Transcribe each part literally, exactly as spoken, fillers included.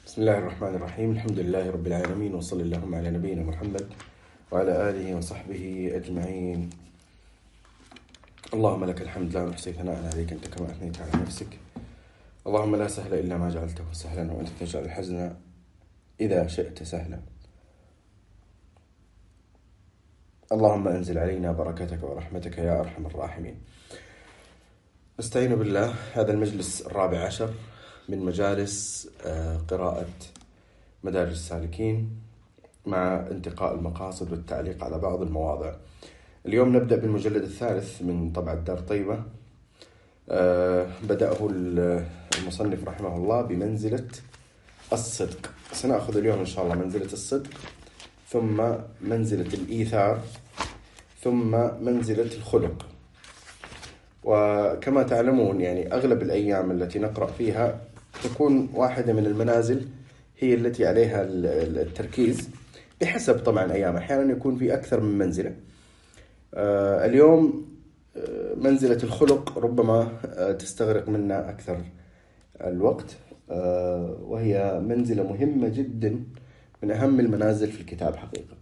بسم الله الرحمن الرحيم. الحمد لله رب العالمين، وصلى اللهم على نبينا محمد وعلى آله وصحبه أجمعين. اللهم لك الحمد لا نحصي ثناء عليك أنت كما أثنيت على نفسك. اللهم لا سهل إلا ما جعلته سهلا، وأنت تجعل الحزن إذا شئت سهلا. اللهم أنزل علينا بركتك ورحمتك يا أرحم الراحمين. نستعين بالله. هذا المجلس الرابع عشر من مجالس قراءة مدارج السالكين مع انتقاء المقاصد والتعليق على بعض المواضع. اليوم نبدأ بالمجلد الثالث من طبعة دار طيبة. بدأه المصنف رحمه الله بمنزلة الصدق. سنأخذ اليوم إن شاء الله منزلة الصدق، ثم منزلة الإيثار، ثم منزلة الخلق. وكما تعلمون يعني أغلب الأيام التي نقرأ فيها تكون واحدة من المنازل هي التي عليها التركيز، بحسب طبعا أيام. أحيانا يكون في أكثر من منزلة. آه اليوم آه منزلة الخلق ربما آه تستغرق منا أكثر الوقت، آه وهي منزلة مهمة جدا، من أهم المنازل في الكتاب حقيقة.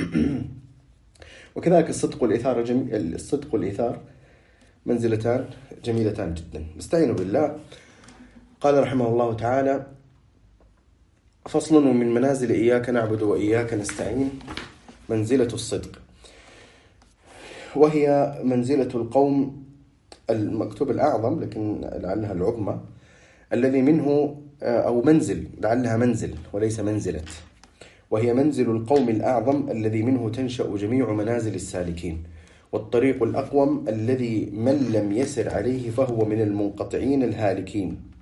وكذلك الصدق والإيثار جم... الصدق والإيثار منزلتان جميلتان جدا. نستعين بالله. قال رحمه الله تعالى: فصل من منازل إياك نعبد وإياك نستعين منزلة الصدق، وهي منزلة القوم المكتوب الأعظم لكن لعلها العظمى، الذي منه أو منزل لعلها منزل وليس منزلة، وهي منزل القوم الأعظم الذي منه تنشأ جميع منازل السالكين، والطريق الأقوم الذي من لم يسر عليه فهو من المنقطعين الهالكين.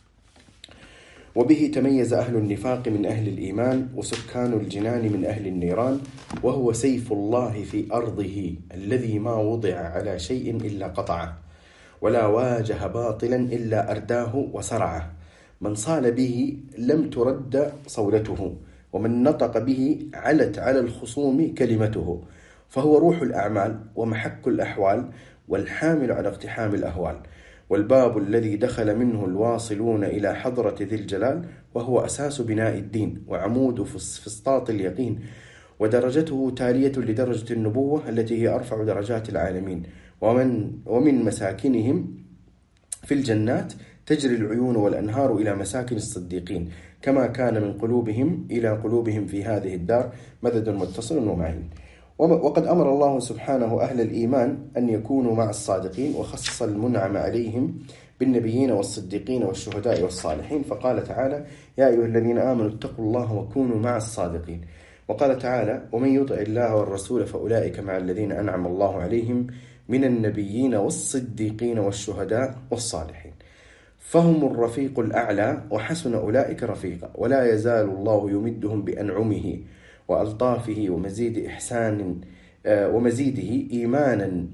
وبه تميز أهل النفاق من أهل الإيمان، وسكان الجنان من أهل النيران، وهو سيف الله في أرضه الذي ما وضع على شيء إلا قطعه، ولا واجه باطلا إلا أرداه وسرعه. من صال به لم ترد صولته، ومن نطق به علت على الخصوم كلمته. فهو روح الأعمال ومحك الأحوال، والحامل على اقتحام الأهوال، والباب الذي دخل منه الواصلون إلى حضرة ذي الجلال، وهو أساس بناء الدين وعمود فسطاط اليقين، ودرجته تالية لدرجة النبوة التي هي أرفع درجات العالمين. ومن, ومن مساكنهم في الجنات تجري العيون والأنهار إلى مساكن الصديقين، كما كان من قلوبهم إلى قلوبهم في هذه الدار مدد متصل ومعين. وقد أمر الله سبحانه أهل الإيمان أن يكونوا مع الصادقين، وخصص المنعم عليهم بالنبيين والصديقين والشهداء والصالحين، فقال تعالى: يا أيها الذين آمنوا اتقوا الله وكونوا مع الصادقين. وقال تعالى: ومن يطع الله والرسول فأولئك مع الذين أنعم الله عليهم من النبيين والصديقين والشهداء والصالحين، فهم الرفيق الأعلى وحسن أولئك رفيقا. ولا يزال الله يمدهم بأنعمه وألطافه ومزيد إحسان ومزيده إيمانا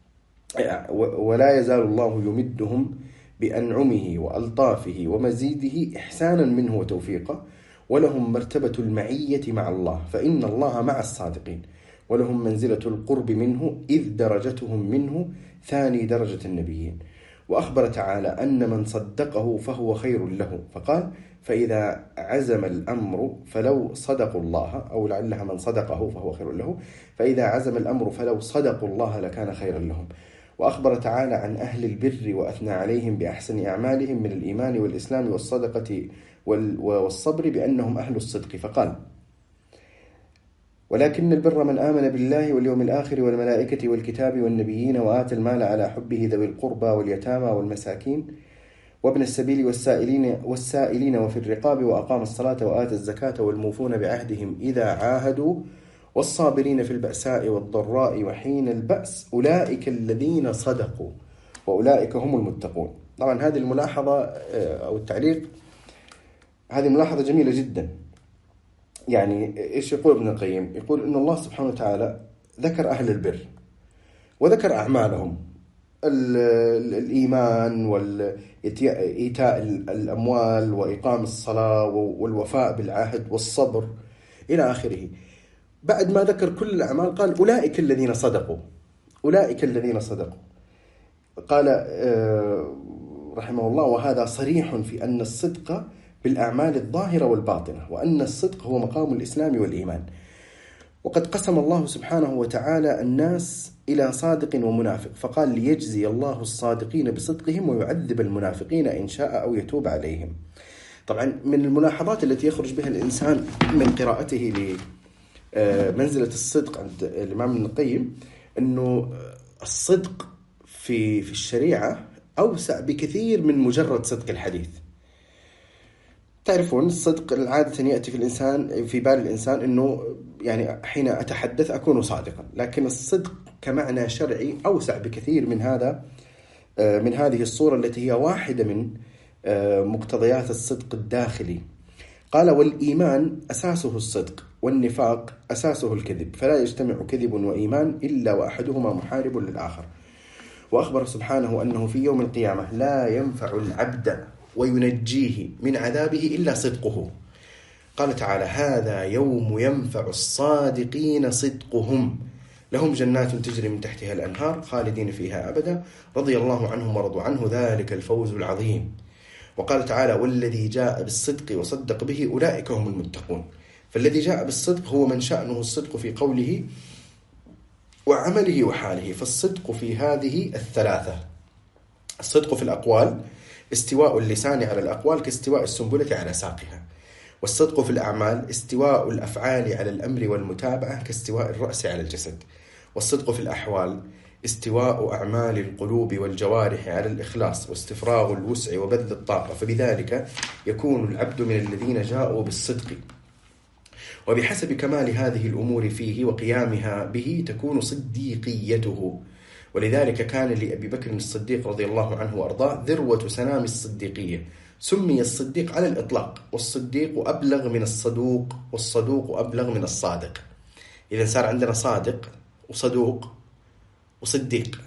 ولا يزال الله يمدهم بأنعمه وألطافه ومزيده إحسانا منه وتوفيقا. ولهم مرتبة المعية مع الله، فإن الله مع الصادقين. ولهم منزلة القرب منه، إذ درجتهم منه ثاني درجة النبيين. وأخبر تعالى أن من صدقه فهو خير له، فقال: فإذا عزم الأمر فلو صدقوا الله، أو لعلها من صدقه فهو خير له، فإذا عزم الأمر فلو صدقوا الله لكان خيرا لهم. وأخبر تعالى عن أهل البر وأثنى عليهم بأحسن أعمالهم من الإيمان والإسلام والصدقة والصبر بأنهم أهل الصدق، فقال: ولكن البر من آمن بالله واليوم الآخر والملائكة والكتاب والنبيين، وآتى المال على حبه ذوي القربى واليتامى والمساكين وابن السبيل والسائلين والسائلين وفي الرقاب، وأقام الصلاة وآتى الزكاة والموفون بعهدهم إذا عاهدوا، والصابرين في البأساء والضراء وحين البأس، أولئك الذين صدقوا وأولئك هم المتقون. طبعا هذه الملاحظة أو التعليق، هذه ملاحظة جميلة جدا. يعني إيش يقول ابن القيم؟ يقول إن الله سبحانه وتعالى ذكر أهل البر وذكر أعمالهم، الإيمان وإيتاء الأموال وإقام الصلاة والوفاء بالعهد والصبر إلى آخره. بعد ما ذكر كل الأعمال قال: أولئك الذين صدقوا، أولئك الذين صدقوا. قال رحمه الله: وهذا صريح في أن الصدق بالأعمال الظاهرة والباطنة، وأن الصدق هو مقام الإسلام والإيمان. وقد قسم الله سبحانه وتعالى الناس إلى صادق ومنافق، فقال ليجزي الله الصادقين بصدقهم ويعذب المنافقين إن شاء أو يتوب عليهم. طبعا من الملاحظات التي يخرج بها الإنسان من قراءته لمنزلة الصدق عند الإمام ابن القيم أنه الصدق في في الشريعة أوسع بكثير من مجرد صدق الحديث. تعرفون الصدق العادة يأتي في الإنسان في بال الإنسان أنه يعني حين أتحدث أكون صادقا، لكن الصدق كمعنى شرعي أوسع بكثير من هذا، من هذه الصورة التي هي واحدة من مقتضيات الصدق الداخلي. قال: والإيمان أساسه الصدق، والنفاق أساسه الكذب، فلا يجتمع كذب وإيمان إلا وأحدهما محارب للآخر. وأخبر سبحانه أنه في يوم القيامة لا ينفع العبد وينجيه من عذابه إلا صدقه. قال تعالى: هذا يوم ينفع الصادقين صدقهم، لهم جنات تجري من تحتها الأنهار خالدين فيها أبدا، رضي الله عنهم ورضوا عنه، ذلك الفوز العظيم. وقال تعالى: والذي جاء بالصدق وصدق به أولئك هم المتقون. فالذي جاء بالصدق هو من شأنه الصدق في قوله وعمله وحاله. فالصدق في هذه الثلاثة: الصدق في الأقوال، استواء اللسان على الأقوال كاستواء السنبلة على ساقها. والصدق في الأعمال، استواء الأفعال على الأمر والمتابعة كاستواء الرأس على الجسد. والصدق في الأحوال، استواء أعمال القلوب والجوارح على الإخلاص واستفراغ الوسع وبذل الطاقة، فبذلك يكون العبد من الذين جاءوا بالصدق. وبحسب كمال هذه الأمور فيه وقيامها به تكون صديقيته. ولذلك كان لأبي بكر الصديق رضي الله عنه وأرضاه ذروة سنام الصديقية، سمي الصديق على الإطلاق، والصديق أبلغ من الصدوق، والصدوق أبلغ من الصادق. إذا صار عندنا صادق وصدوق وصديق،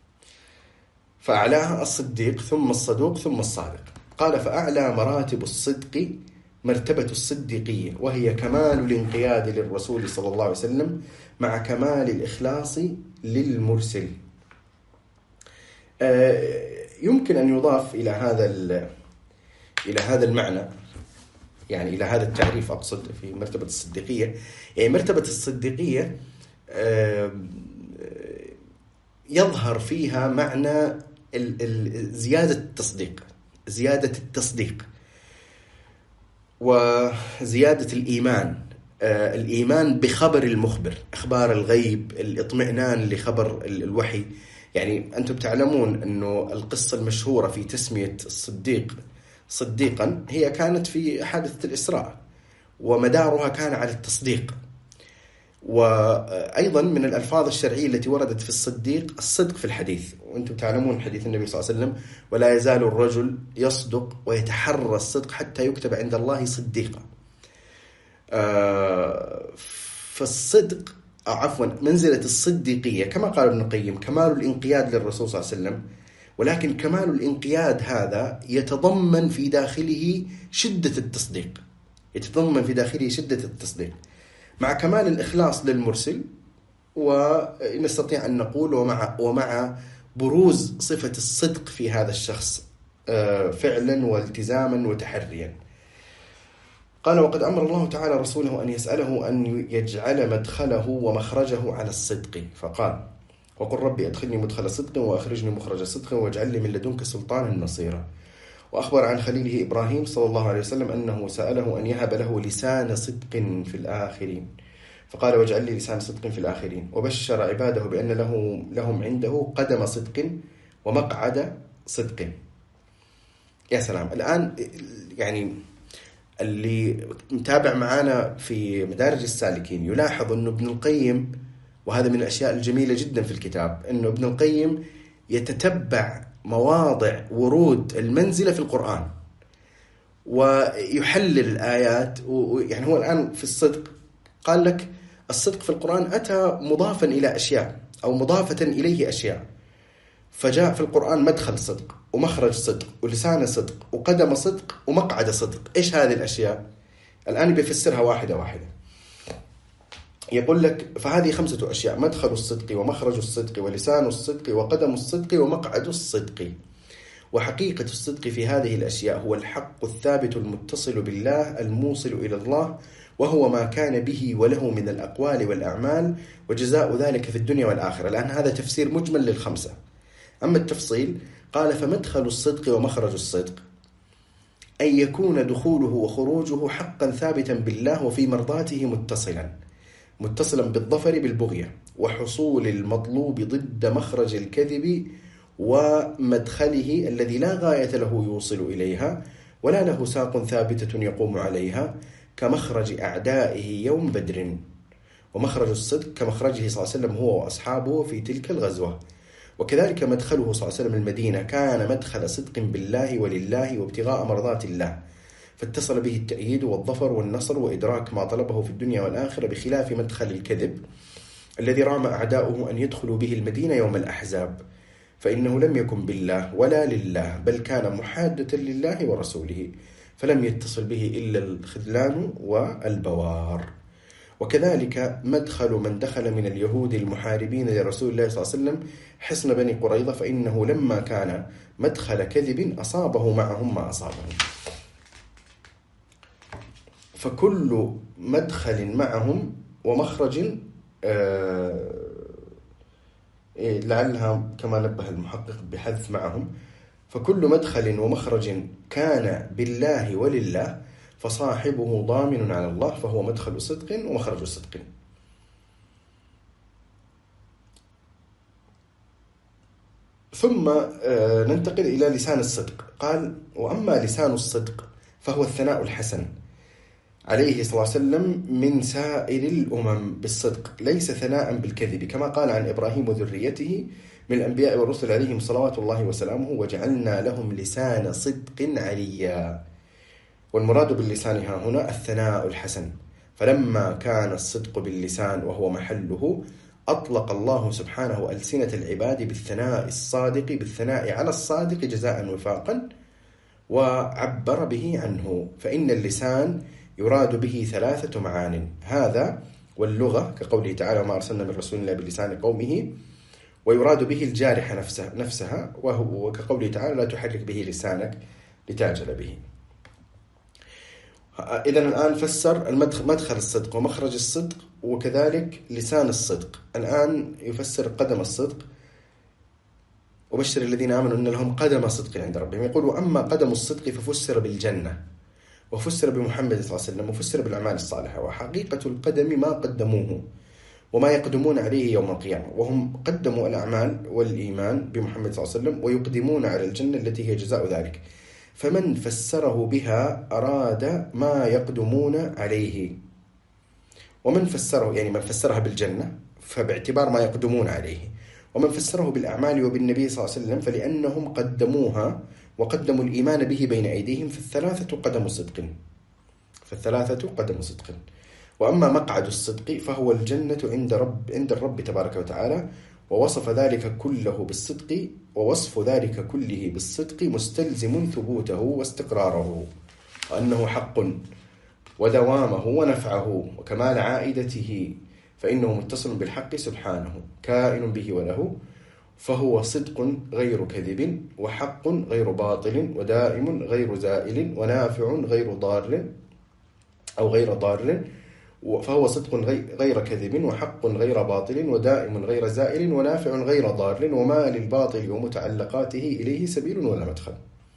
فأعلاها الصديق ثم الصدوق ثم الصادق. قال: فأعلى مراتب الصدق مرتبة الصديقية، وهي كمال الانقياد للرسول صلى الله عليه وسلم مع كمال الإخلاص للمرسل. يمكن أن يضاف إلى هذا إلى هذا المعنى، يعني إلى هذا التعريف أقصد في مرتبة الصديقية، يعني مرتبة الصديقية يظهر فيها معنى زيادة التصديق، زيادة التصديق وزيادة الإيمان، الإيمان بخبر المخبر، أخبار الغيب، الإطمئنان لخبر الوحي. يعني أنتم تعلمون أنه القصة المشهورة في تسمية الصديق صديقا هي كانت في حادثة الإسراء، ومدارها كان على التصديق. وأيضا من الألفاظ الشرعية التي وردت في الصديق الصدق في الحديث، وأنتم تعلمون حديث النبي صلى الله عليه وسلم: ولا يزال الرجل يصدق ويتحرى الصدق حتى يكتب عند الله صديقا. فالصدق عفوا منزلة الصديقية كما قال ابن القيم كمال الانقياد للرسول صلى الله عليه وسلم، ولكن كمال الانقياد هذا يتضمن في داخله شدة التصديق، يتضمن في داخله شدة التصديق مع كمال الإخلاص للمرسل، ونستطيع أن نقول ومع ومع بروز صفة الصدق في هذا الشخص فعلا والتزاما وتحريا. قال: وقد أمر الله تعالى رسوله أن يسأله أن يجعل مدخله ومخرجه على الصدق، فقال: وقل ربي أدخلني مدخل صدق وأخرجني مخرج صدق واجعل لي من لدنك سلطانا نصيرا. وأخبر عن خليله إبراهيم صلى الله عليه وسلم أنه سأله أن يهب له لسان صدق في الآخرين، فقال: واجعل لي لسان صدق في الآخرين. وبشر عباده بأن له لهم عنده قدم صدق ومقعد صدق. يا سلام! الآن يعني اللي متابع معنا في مدارج السالكين يلاحظ أنه ابن القيم، وهذا من الأشياء الجميلة جدا في الكتاب، أنه ابن القيم يتتبع مواضع ورود المنزلة في القرآن ويحلل الآيات. يعني هو الآن في الصدق قال لك الصدق في القرآن أتى مضافا إلى أشياء أو مضافة إليه أشياء، فجاء في القرآن مدخل صدق ومخرج صدق ولسان صدق وقدم صدق ومقعد صدق. إيش هذه الأشياء؟ الآن بيفسرها واحدة واحدة. يقول لك: فهذه خمسة أشياء: مدخل الصدق ومخرج الصدق ولسان الصدق وقدم الصدق ومقعد الصدق. وحقيقة الصدق في هذه الأشياء هو الحق الثابت المتصل بالله الموصل إلى الله، وهو ما كان به وله من الأقوال والأعمال، وجزاء ذلك في الدنيا والآخرة. الآن هذا تفسير مجمل للخمسة. أما التفصيل قال: فمدخل الصدق ومخرج الصدق أن يكون دخوله وخروجه حقا ثابتا بالله وفي مرضاته متصلا متصلا بالظفر بالبغية، وحصول المطلوب ضد مخرج الكذب ومدخله الذي لا غاية له يوصل إليها ولا له ساق ثابتة يقوم عليها، كمخرج أعدائه يوم بدر. ومخرج الصدق كمخرجه صلى الله عليه وسلم هو وأصحابه في تلك الغزوة. وكذلك مدخله صلى الله عليه وسلم المدينة كان مدخل صدق بالله ولله وابتغاء مرضات الله، فاتصل به التأييد والظفر والنصر وإدراك ما طلبه في الدنيا والآخرة، بخلاف مدخل الكذب الذي رام أعداؤه أن يدخلوا به المدينة يوم الأحزاب، فإنه لم يكن بالله ولا لله، بل كان محادة لله ورسوله، فلم يتصل به إلا الخذلان والبوار. وكذلك مدخل من دخل من اليهود المحاربين لرسول الله صلى الله عليه وسلم حصن بني قريظة، فإنه لما كان مدخل كذب أصابه معهم ما أصابهم. فكل مدخل معهم ومخرج آه لعلها كما نبه المحقق بحذف معهم، فكل مدخل ومخرج كان بالله ولله فصاحبه ضامن على الله، فهو مدخل صدق ومخرج صدق. ثم ننتقل إلى لسان الصدق. قال: وأما لسان الصدق فهو الثناء الحسن عليه صلى الله عليه وسلم من سائر الأمم بالصدق، ليس ثناء بالكذب، كما قال عن إبراهيم وذريته من الأنبياء والرسل عليهم صلوات الله وسلامه: وجعلنا لهم لسان صدق عليا. والمراد باللسان ها هنا الثناء الحسن، فلما كان الصدق باللسان وهو محله أطلق الله سبحانه ألسنة العباد بالثناء الصادق بالثناء على الصادق جزاء وفاقا، وعبر به عنه. فإن اللسان يراد به ثلاثة معان: هذا واللغة كقوله تعالى: وما أرسلنا من رسول الله بلسان قومه، ويراد به الجارحة نفسها, نفسها وهو كقوله تعالى: لا تحرك به لسانك لتعجل به. إذن الآن فسر مدخل الصدق ومخرج الصدق وكذلك لسان الصدق. الآن يفسر قدم الصدق: وبشر الذين آمنوا أن لهم قدم صدق عند ربهم. يقول: وأما قدم الصدق ففسر بالجنة، وفسر بمحمد صلى الله عليه وسلم، وفسر بالأعمال الصالحة. وحقيقة القدم ما قدموه وما يقدمون عليه يوم القيامة، وهم قدموا الأعمال والإيمان بمحمد صلى الله عليه وسلم، ويقدمون على الجنة التي هي جزاء ذلك. فمن فسره بها أراد ما يقدمون عليه، ومن فسره يعني من فسرها بالجنة فباعتبار ما يقدمون عليه، ومن فسره بالأعمال وبالنبي صلى الله عليه وسلم فلأنهم قدموها وقدموا الإيمان به بين أيديهم، فالثلاثة قدم صدق فالثلاثة قدم صدق. وأما مقعد الصدق فهو الجنة عند رب عند الرب تبارك وتعالى، ووصف ذلك كله بالصدق ووصف ذلك كله بالصدق مستلزم ثبوته واستقراره، وأنه حق ودوامه ونفعه وكمال عائدته، فإنه متصل بالحق سبحانه كائن به وله، فهو صدق غير كذب، وحق غير باطل، ودائم غير زائل، ونافع غير ضار أو غير ضار. فهو صدق غير كذب، وحق غير باطل، ودائم غير زائل، ونافع غير ضار، وما للباطل ومتعلقاته إليه سبيل ولا مدخل.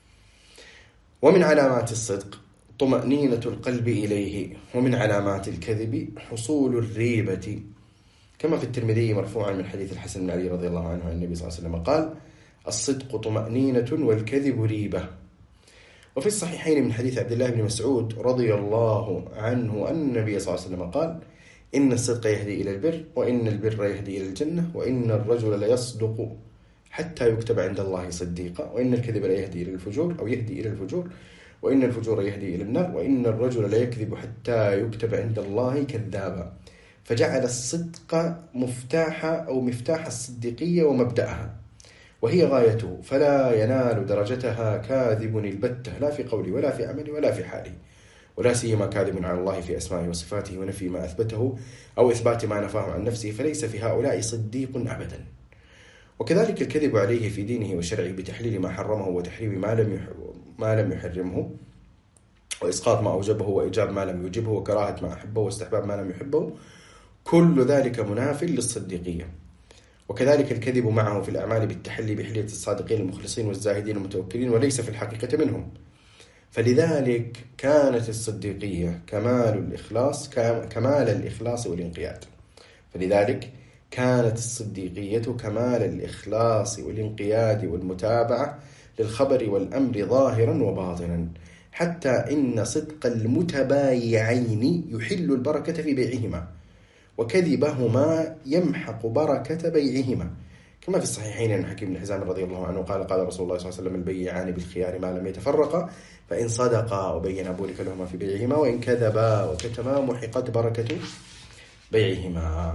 ومن علامات الصدق طمأنينة القلب إليه، ومن علامات الكذب حصول الريبة، كما في الترمذي مرفوعا من حديث الحسن بن علي رضي الله عنه عن النبي صلى الله عليه وسلم قال: الصدق طمأنينة والكذب ريبة. وفي الصحيحين من حديث عبد الله بن مسعود رضي الله عنه أن النبي صلى الله عليه وسلم قال: إن الصدق يهدي إلى البر، وإن البر يهدي إلى الجنة، وإن الرجل ليصدق حتى يكتب عند الله صديقا، وإن الكذب لا يهدي إلى الفجور أو يهدي إلى الفجور، وإن الفجور يهدي إلى النار، وإن الرجل لا يكذب حتى يكتب عند الله كذابا. فجعل الصدق مفتاح أو مفتاح الصديقية ومبدأها، وهي غايته، فلا ينال درجتها كاذب البتة، لا في قوله ولا في عمله ولا في حاله، ولا سيما كاذب على الله في أسمائه وصفاته ونفي ما أثبته أو إثبات ما نفاه عن نفسه، فليس في هؤلاء صديق أبدا. وكذلك الكذب عليه في دينه وشرعه بتحليل ما حرمه وتحريم ما لم ما لم يحرمه، وإسقاط ما أوجبه وإيجاب ما لم يوجبه، وكراهة ما أحبه واستحباب ما لم يحبه، كل ذلك مناف للصديقية. وكذلك الكذب معه في الأعمال بالتحلي بحلية الصادقين المخلصين والزاهدين المتوكلين وليس في الحقيقة منهم. فلذلك كانت الصديقية كمال الإخلاص كمال الإخلاص والانقياد فلذلك كانت الصديقية كمال الإخلاص والانقياد والمتابعة للخبر والأمر ظاهرا وباطنا، حتى إن صدق المتبايعين يحل البركة في بيعهما، وكذبهما يمحق بركة بيعهما، كما في الصحيحين عن حكيم بن حزام رضي الله عنه قال قال رسول الله صلى الله عليه وسلم: البيعان بالخيار ما لم يتفرقا، فإن صدقا وبينا بورك لهما في بيعهما، وإن كذبا وكتما محقت بركة بيعهما.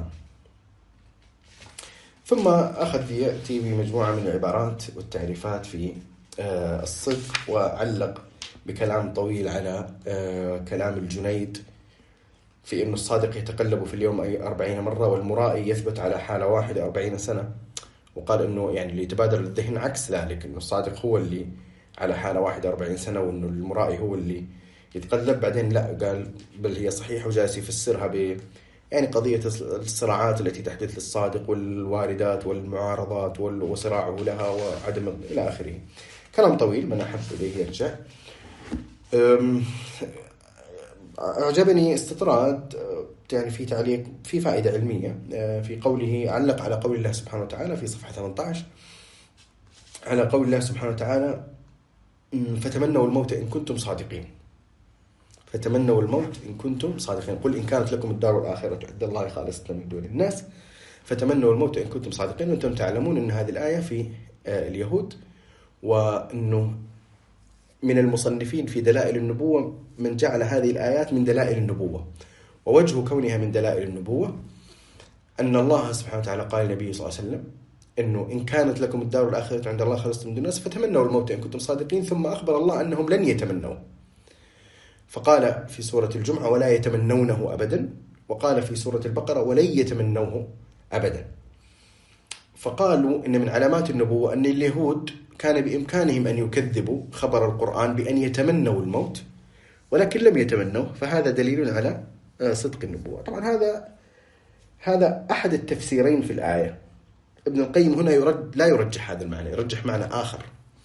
ثم أخذ يأتي بمجموعة من العبارات والتعريفات في الصدق، وعلق بكلام طويل على كلام الجنيد في أن الصادق يتقلب في اليوم أربعين مرة والمرائي يثبت على حالة واحدة أربعين سنة، وقال أنه يعني اللي يتبادر للذهن عكس ذلك، أنه الصادق هو اللي على حالة واحدة أربعين سنة، وأنه المرائي هو اللي يتقلب. بعدين لا، قال بل هي صحيحة، وجالس يفسرها ب يعني قضية الصراعات التي تحدث للصادق والواردات والمعارضات وصراعه لها وعدم إلى آخره. كلام طويل، من أحب إليه يرجع. أعجبني استطراد يعني في تعليق في فائدة علمية في قوله، علق على قول الله سبحانه وتعالى في صفحة ثمانية عشر، على قول الله سبحانه وتعالى: فتمنوا الموت إن كنتم صادقين. فتمنوا الموت إن كنتم صادقين، قل إن كانت لكم الدار الآخرة عند الله خالصة من دون الناس فتمنوا الموت إن كنتم صادقين. وأنتم تعلمون أن هذه الآية في اليهود، وأنه من المصنفين في دلائل النبوة من جعل هذه الآيات من دلائل النبوة. ووجه كونها من دلائل النبوة أن الله سبحانه وتعالى قال للنبي صلى الله عليه وسلم أنه إن كانت لكم الدار الآخرة عند الله خالصة من دون الناس فتمنوا الموت إن كنتم صادقين، ثم أخبر الله أنهم لن يتمنوا، فقال في سورة الجمعة: ولا يتمنونه أبدا، وقال في سورة البقرة: ولن يتمنوه أبدا. فقالوا إن من علامات النبوة أن اليهود كان بإمكانهم أن يكذبوا خبر القرآن بأن يتمنوا الموت، ولكن لم يتمنوه، فهذا دليل على صدق النبوة. طبعا هذا هذا أحد التفسيرين في الآية. ابن القيم هنا يرد لا يرجح هذا المعنى، يرجح معنى آخر.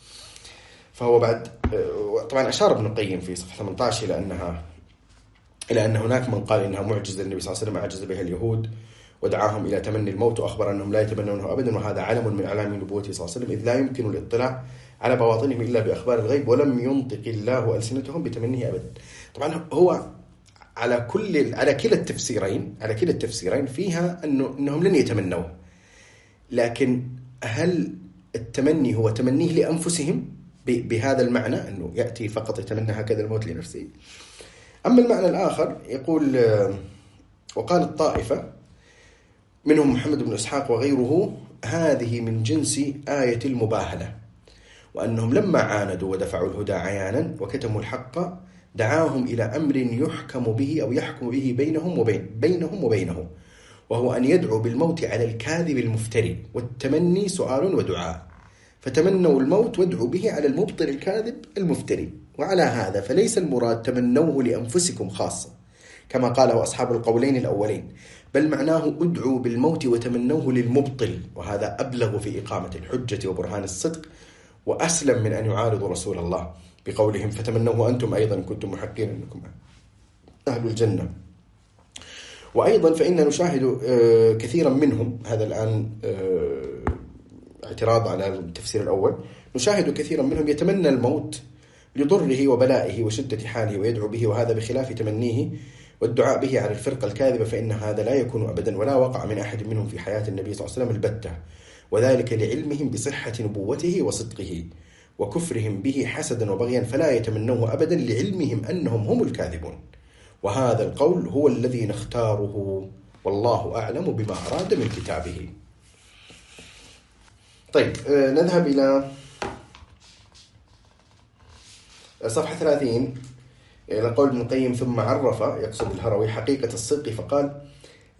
فهو بعد طبعا أشار ابن القيم في صفحة ثمانية عشر إلى أنها إلى أن هناك من قال إنها معجزة النبي صلى الله عليه وسلم عجز بها اليهود ودعاهم إلى تمني الموت، وأخبر أنهم لا يتمنونه أبدا، وهذا علم من أعلام نبوته صلى الله عليه وسلم، إذ لا يمكن الاطلاع على بواطنهم إلا بأخبار الغيب، ولم ينطق الله ألسنتهم بتمنيه أبدا. طبعا هو على كل على كلا التفسيرين على كلا التفسيرين فيها أنه إنهم لن يتمنوه، لكن هل التمني هو تمنيه لأنفسهم بهذا المعنى أنه يأتي فقط يتمنى هكذا الموت لنفسه؟ أما المعنى الآخر يقول: وقال الطائفة منهم محمد بن إسحاق وغيره: هذه من جنس آية المباهلة، وأنهم لما عاندوا ودفعوا الهدى عيانا وكتموا الحق دعاهم إلى أمر يحكم به أو يحكم به بينهم وبين بينهم وبينه، وهو أن يدعو بالموت على الكاذب المفتري، والتمني سؤال ودعاء، فتمنوا الموت وادعوا به على المبطل الكاذب المفتري. وعلى هذا فليس المراد تمنوه لأنفسكم خاصة كما قاله أصحاب القولين الأولين، بل معناه ادعوا بالموت وتمنوه للمبطل، وهذا أبلغ في إقامة الحجة وبرهان الصدق، وأسلم من أن يعارضوا رسول الله بقولهم: فتمنوه أنتم أيضا إن كنتم محقين أنكم أهل الجنة. وأيضا فإن نشاهد كثيرا منهم، هذا الآن اعتراض على التفسير الأول، نشاهد كثيرا منهم يتمنى الموت لضره وبلائه وشدة حاله ويدعو به، وهذا بخلاف تمنيه والدعاء به على الفرقة الكاذبة، فإن هذا لا يكون أبدا، ولا وقع من أحد منهم في حياة النبي صلى الله عليه وسلم البتة، وذلك لعلمهم بصحة نبوته وصدقه، وكفرهم به حسدا وبغيا، فلا يتمنوه أبدا لعلمهم أنهم هم الكاذبون. وهذا القول هو الذي نختاره، والله أعلم بما أراد من كتابه. طيب نذهب إلى صفحة ثلاثين إلى قول ابن القيم: ثم عرف، يقصد الهروي، حقيقة الصدق فقال: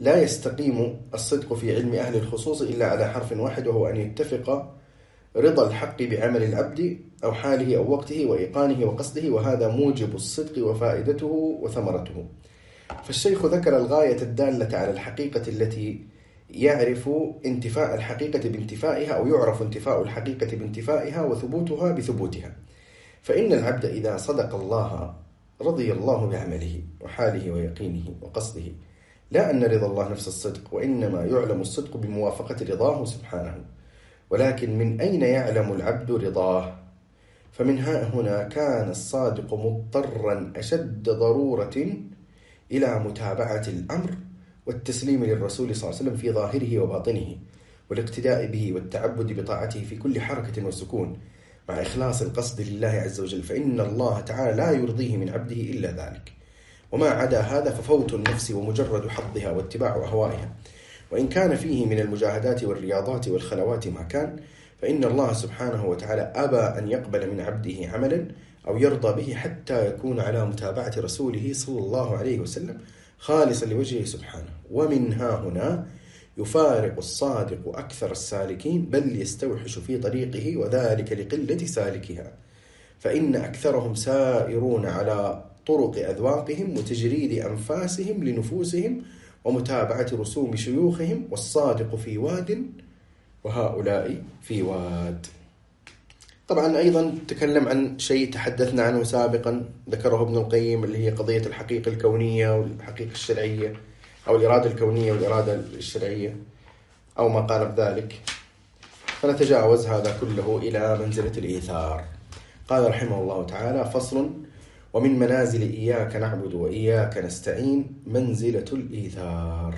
لا يستقيم الصدق في علم أهل الخصوص إلا على حرف واحد، وهو أن يتفق رضا الحق بعمل العبد أو حاله أو وقته وإيقانه وقصده، وهذا موجب الصدق وفائدته وثمرته. فالشيخ ذكر الغاية الدالة على الحقيقة التي يعرف انتفاء الحقيقة بانتفائها، أو يعرف انتفاء الحقيقة بانتفائها وثبوتها بثبوتها. فإن العبد إذا صدق الله رضي الله بعمله وحاله ويقينه وقصده، لا أن رضا الله نفس الصدق، وإنما يعلم الصدق بموافقة رضاه سبحانه. ولكن من أين يعلم العبد رضاه؟ فمن ها هنا كان الصادق مضطرا أشد ضرورة إلى متابعة الأمر والتسليم للرسول صلى الله عليه وسلم في ظاهره وباطنه، والاقتداء به والتعبد بطاعته في كل حركة وسكون، مع إخلاص القصد لله عز وجل، فإن الله تعالى لا يرضيه من عبده إلا ذلك. وما عدا هذا ففوت النفس ومجرد حظها واتباع أهوائها، وإن كان فيه من المجاهدات والرياضات والخلوات ما كان، فإن الله سبحانه وتعالى أبى أن يقبل من عبده عملا أو يرضى به حتى يكون على متابعة رسوله صلى الله عليه وسلم خالصا لوجهه سبحانه. ومن ها هنا يفارق الصادق أكثر السالكين، بل يستوحش في طريقه، وذلك لقلة سالكها، فإن أكثرهم سائرون على طرق أذواقهم وتجريد أنفاسهم لنفوسهم ومتابعة رسوم شيوخهم، والصادق في واد وهؤلاء في واد. طبعا أيضا تكلم عن شيء تحدثنا عنه سابقا، ذكره ابن القيم، اللي هي قضية الحقيقة الكونية والحقيقة الشرعية، أو الإرادة الكونية والإرادة الشرعية، أو ما قال بذلك. فنتجاوز هذا كله إلى منزلة الإيثار. قال رحمه الله تعالى: فصل: ومن منازل إياك نعبد وإياك نستعين منزلة الإيثار.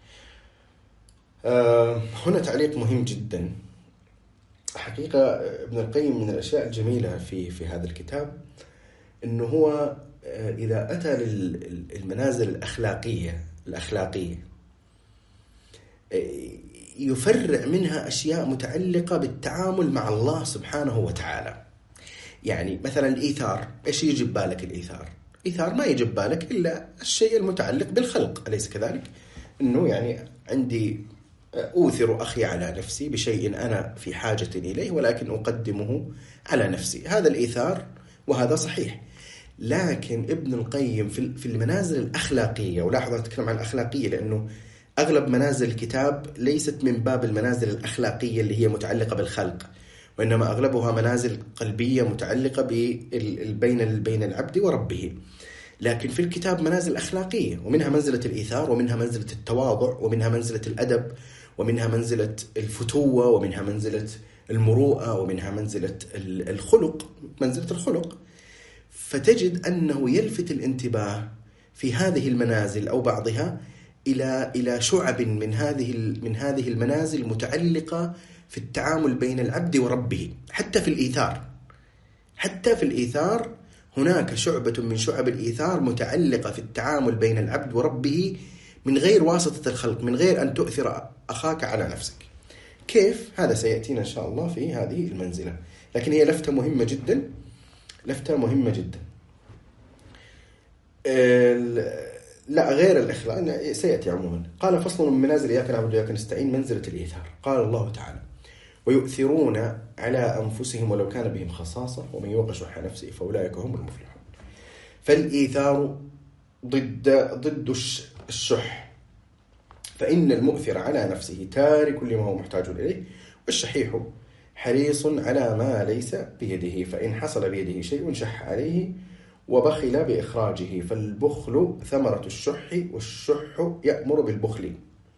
آه هنا تعليق مهم جدا. حقيقة ابن القيم من الأشياء الجميلة في في هذا الكتاب إنه هو إذا أتى للمنازل الأخلاقية الأخلاقية يفرع منها أشياء متعلقة بالتعامل مع الله سبحانه وتعالى. يعني مثلا الإيثار، إيش يجب بالك؟ الإيثار إيثار ما يجب بالك إلا الشيء المتعلق بالخلق، أليس كذلك؟ إنه يعني عندي أوثر أخي على نفسي بشيء أنا في حاجة إليه، ولكن أقدمه على نفسي، هذا الإيثار، وهذا صحيح. لكن ابن القيم في المنازل الأخلاقية، ولاحظ أتكلم عن الأخلاقية لأنه أغلب منازل الكتاب ليست من باب المنازل الأخلاقية اللي هي متعلقة بالخلق، وإنما أغلبها منازل قلبية متعلقة بين بين العبد وربه. لكن في الكتاب منازل أخلاقية، ومنها منزلة الإيثار، ومنها منزلة التواضع، ومنها منزلة الأدب، ومنها منزلة الفتوة، ومنها منزلة المروءة، ومنها منزلة الخلق، منزلة الخلق. فتجد أنه يلفت الانتباه في هذه المنازل أو بعضها إلى إلى شعب من هذه من هذه المنازل متعلقة في التعامل بين العبد وربه. حتى في الإيثار حتى في الإيثار هناك شعبة من شعب الإيثار متعلقة في التعامل بين العبد وربه من غير واسطة الخلق، من غير أن تؤثر أخاك على نفسك. كيف؟ هذا سيأتينا إن شاء الله في هذه المنزلة، لكن هي لفتة مهمة جدا، لفتة مهمة جدا. لا غير الإخلاء سيأتي عموما. قال: فصل من منازل إياك نعبد وإياك نستعين منزلة الإيثار. قال الله تعالى: ويؤثرون على أنفسهم ولو كان بهم خصاصة ومن يوق شح نفسه فأولئك هم المفلحون. فالإيثار ضد ضد الشح، فإن المؤثر على نفسه تارك لما هو محتاج إليه، والشحيح حريص على ما ليس بيده، فإن حصل بيده شيء شح عليه وبخل بإخراجه، فالبخل ثمرة الشح، والشح يأمر بالبخل.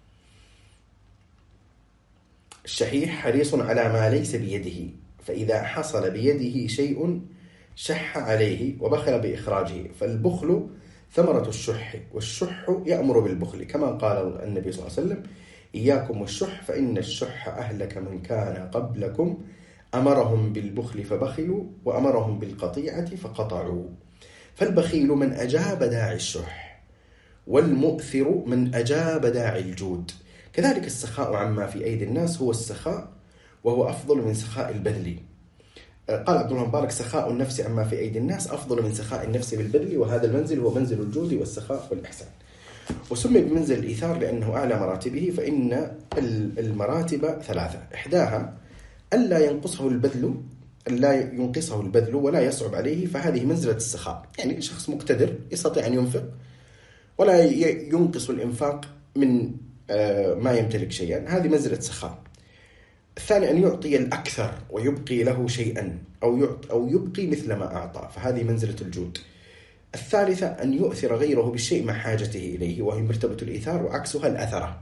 الشحيح حريص على ما ليس بيده، فإذا حصل بيده شيء شح عليه وبخل بإخراجه، فالبخل ثمرة الشح، والشح يأمر بالبخل، كما قال النبي صلى الله عليه وسلم: إياكم والشح فإن الشح أهلك من كان قبلكم، أمرهم بالبخل فبخلوا وأمرهم بالقطيعة فقطعوا. فالبخيل من أجاب داعي الشح، والمؤثر من أجاب داعي الجود. كذلك السخاء عما في أيدي الناس هو السخاء، وهو أفضل من سخاء البذل. قال عبد الله مبارك: سخاء النفس عما في أيدي الناس أفضل من سخاء النفس بالبذل، وهذا المنزل هو منزل الجود والسخاء والإحسان. وسمي بمنزل الإيثار لأنه أعلى مراتبه، فإن المراتب ثلاثة، إحداها ألا ينقصه البذل لا ينقصه البذل ولا يصعب عليه، فهذه منزلة السخاء، يعني شخص مقتدر يستطيع أن ينفق ولا ينقص الإنفاق من ما يمتلك شيئا، هذه منزلة سخاء. الثاني أن يعطي الأكثر ويبقي له شيئا أو أو يبقي مثل ما أعطى، فهذه منزلة الجود. الثالثة أن يؤثر غيره بالشيء مع حاجته إليه، وهي مرتبة الإيثار، وعكسها الأثرة،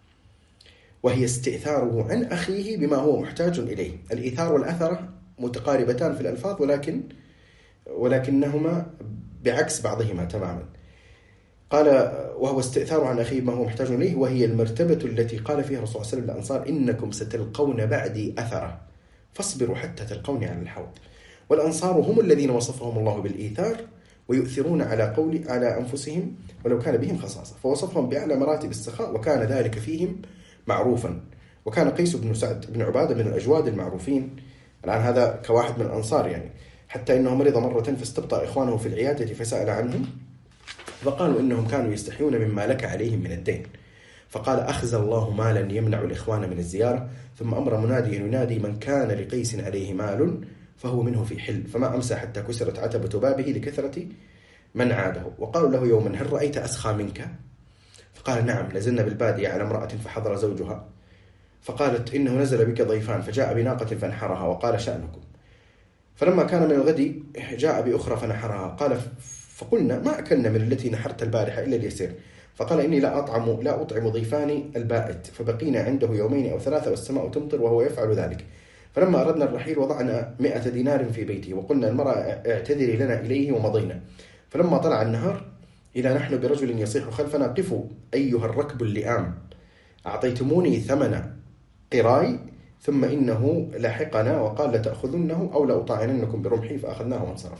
وهي استئثاره عن أخيه بما هو محتاج إليه. الإيثار والأثرة متقاربتان في الألفاظ، ولكن ولكنهما بعكس بعضهما تماما. قال وهو استئثار عن أخيه بما هو محتاج إليه، وهي المرتبة التي قال فيها الرسول صلى الله عليه وسلم للأنصار: إنكم ستلقون بعدي أثرة فاصبروا حتى تلقوني على الحوض. والأنصار هم الذين وصفهم الله بالإيثار، ويؤثرون على قول على أنفسهم ولو كان بهم خصاصة، فوصفهم بأعلى مراتب السخاء، وكان ذلك فيهم معروفا. وكان قيس بن سعد بن عبادة من الأجواد المعروفين، الآن هذا كواحد من الأنصار يعني، حتى إنه مرض مرة فاستبطأ إخوانه في العيادة فسأل عنهم، فقالوا إنهم كانوا يستحيون مما لك عليهم من الدين، فقال: أخزى الله مالا يمنع الإخوان من الزيارة. ثم أمر منادي ينادي: من كان لقيس عليه مال فهو منه في حل، فما أمسى حتى كسرت عتبة بابه لكثرة من عاده. وقالوا له يوما: هل رأيت أسخى منك؟ فقال: نعم، نزلنا بالبادية على امرأة فحضر زوجها، فقالت: إنه نزل بك ضيفان، فجاء بناقة فانحرها وقال: شأنكم. فلما كان من الغد جاء بأخرى فنحرها، قال: فقلنا: ما أكلنا من التي نحرت البارحة إلا اليسير. فقال: إني لا أطعم لا أطعم ضيفاني البائت. فبقينا عنده يومين أو ثلاثة والسماء تمطر وهو يفعل ذلك. فلما أردنا الرحيل وضعنا مئة دينار في بيته، وقلنا المرأة: اعتذري لنا إليه، ومضينا. فلما طلع النهار إلى نحن برجل يصيح خلفنا: قفوا أيها الركب اللئام، أعطيتموني ثمن قراي، ثم إنه لاحقنا وقال: لتأخذنه أو لأطاعننكم برمحي، فأخذناه وانصرف.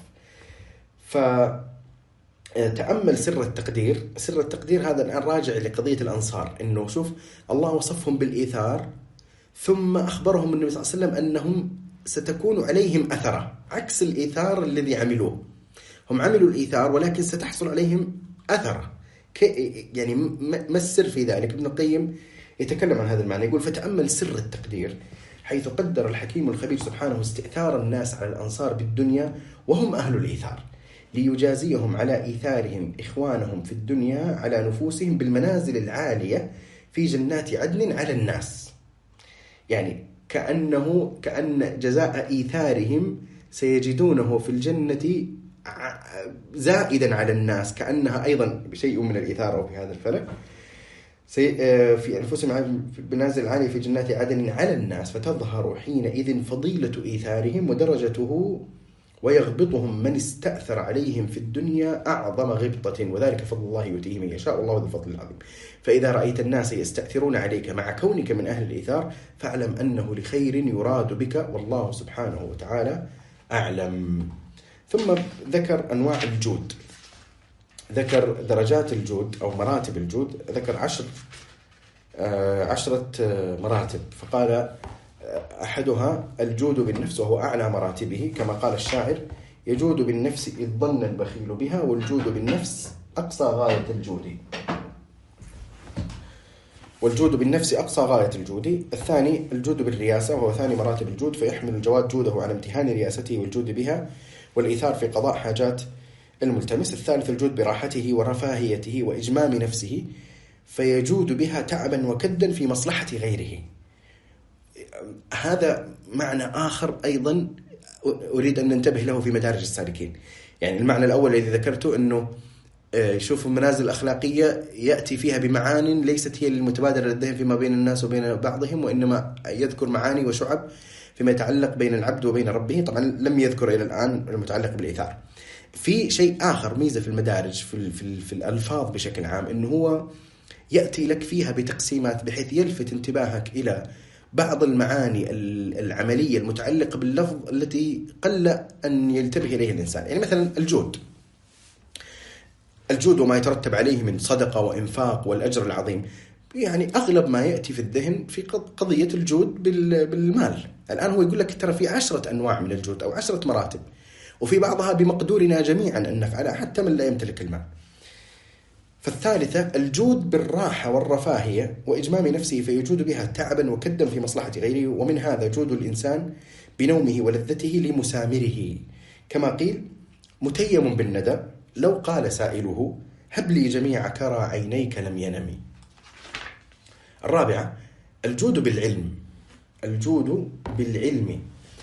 فتأمل سر التقدير. سر التقدير هذا الآن راجع لقضية الأنصار، إنه شوف الله وصفهم بالإيثار، ثم أخبرهم النبي صلى الله عليه وسلم أنهم ستكون عليهم أثرة، عكس الإيثار الذي عملوه. هم عملوا الإيثار ولكن ستحصل عليهم أثرة، يعني ما السر في ذلك؟ ابن القيم يتكلم عن هذا المعنى، يقول: فتأمل سر التقدير حيث قدر الحكيم الخبير سبحانه استئثار الناس على الأنصار بالدنيا وهم أهل الإيثار، ليجازيهم على إيثارهم إخوانهم في الدنيا على نفوسهم بالمنازل العالية في جنات عدن على الناس. يعني كأنه كأن جزاء إيثارهم سيجدونه في الجنة زائدا على الناس، كأنها أيضا شيء من الإيثار في هذا الفلك، في أنفسهم بنازل العالي في جنات عدن على الناس، فتظهر حينئذ فضيلة إيثارهم ودرجته، ويغبطهم من استأثر عليهم في الدنيا أعظم غبطة، وذلك فضل الله يؤتيه من يشاء والله ذو الفضل العظيم. فإذا رأيت الناس يستأثرون عليك مع كونك من أهل الإيثار، فاعلم أنه لخير يراد بك، والله سبحانه وتعالى أعلم. ثم ذكر أنواع الجود، ذكر درجات الجود أو مراتب الجود، ذكر عشر عشرة مراتب. فقال: أحدها الجود بالنفس، وهو أعلى مراتبه، كما قال الشاعر: يجود بالنفس إذ ظن البخيل بها، والجود بالنفس أقصى غاية الجود. والجود بالنفس أقصى غاية الجود. الثاني الجود بالرياسة، وهو ثاني مراتب الجود، فيحمل الجواد جوده على امتهان رياسته والجود بها والإيثار في قضاء حاجات الملتمس. الثالث الجود براحته ورفاهيته وإجمام نفسه، فيجود بها تعبا وكدا في مصلحة غيره. هذا معنى آخر أيضا أريد أن ننتبه له في مدارج السالكين. يعني المعنى الأول الذي ذكرته أنه شوفوا المنازل الأخلاقية يأتي فيها بمعان ليست هي المتبادرة لديهم فيما بين الناس وبين بعضهم، وإنما يذكر معاني وشعب فيما يتعلق بين العبد وبين ربه. طبعا لم يذكر إلى الآن المتعلق بالإيثار. في شيء آخر ميزة في المدارج في, في, في الألفاظ بشكل عام، أنه هو يأتي لك فيها بتقسيمات بحيث يلفت انتباهك إلى بعض المعاني العملية المتعلقة باللفظ التي قل أن ينتبه إليه الإنسان. يعني مثلا الجود الجود وما يترتب عليه من صدقة وإنفاق والأجر العظيم، يعني أغلب ما يأتي في الذهن في قضية الجود بالمال. الآن هو يقول لك ترى في عشرة أنواع من الجود أو عشرة مراتب، وفي بعضها بمقدورنا جميعا أن نفعلها حتى من لا يمتلك المال. فالثالثة الجود بالراحة والرفاهية وإجمام نفسه فيجود بها تعبا وكدا في مصلحة غيره، ومن هذا جود الإنسان بنومه ولذته لمسامره، كما قيل متيم بالندى لو قال سائله هب لي جميع كرى عينيك لم ينمي. الرابعة الجود بالعلم، الجود بالعلم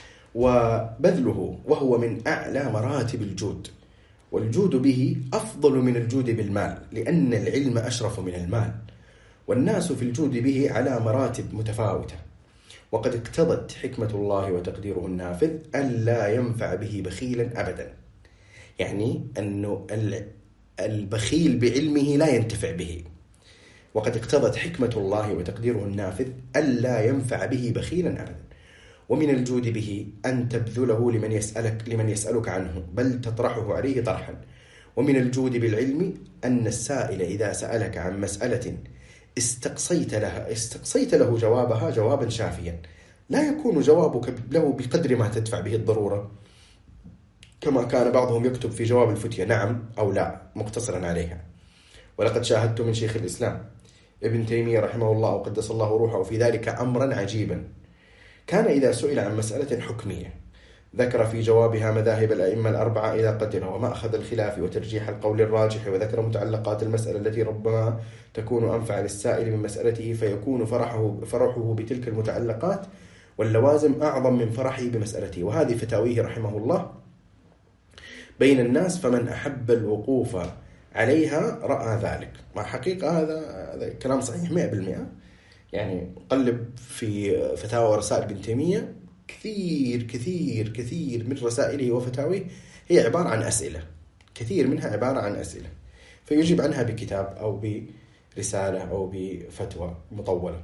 وبذله، وهو من أعلى مراتب الجود، والجود به أفضل من الجود بالمال، لأن العلم أشرف من المال، والناس في الجود به على مراتب متفاوتة. وقد اقتضت حكمة الله وتقديره النافذ ألا ينفع به بخيلا أبدا، يعني أنه البخيل بعلمه لا ينتفع به. وقد اقتضت حكمة الله وتقديره النافذ ألا ينفع به بخيلا أبدا. ومن الجود به أن تبذله لمن يسألك لمن يسألك عنه، بل تطرحه عليه طرحا. ومن الجود بالعلم أن السائل إذا سألك عن مسألة استقصيت لها استقصيت له جوابها جوابا شافيا، لا يكون جوابك له بقدر ما تدفع به الضرورة، كما كان بعضهم يكتب في جواب الفتية نعم أو لا مقتصرا عليها. ولقد شاهدت من شيخ الإسلام ابن تيمية رحمه الله وقدس الله روحه في ذلك أمرا عجيبا. كان إذا سئل عن مسألة حكمية ذكر في جوابها مذاهب الأئمة الأربعة إذا قدر ومأخذ الخلاف وترجيح القول الراجح، وذكر متعلقات المسألة التي ربما تكون أنفع للسائل من مسألته، فيكون فرحه, فرحه بتلك المتعلقات واللوازم أعظم من فرحه بمسألته. وهذه فتاويه رحمه الله بين الناس، فمن أحب الوقوف عليها رأى ذلك. مع حقيقة هذا, هذا كلام صحيح مئة بالمئة. يعني قلب في فتاوى ورسائل ابن تيمية، كثير كثير كثير من رسائله وفتاويه هي عبارة عن أسئلة، كثير منها عبارة عن أسئلة فيجيب عنها بكتاب أو برسالة أو بفتوى مطولة.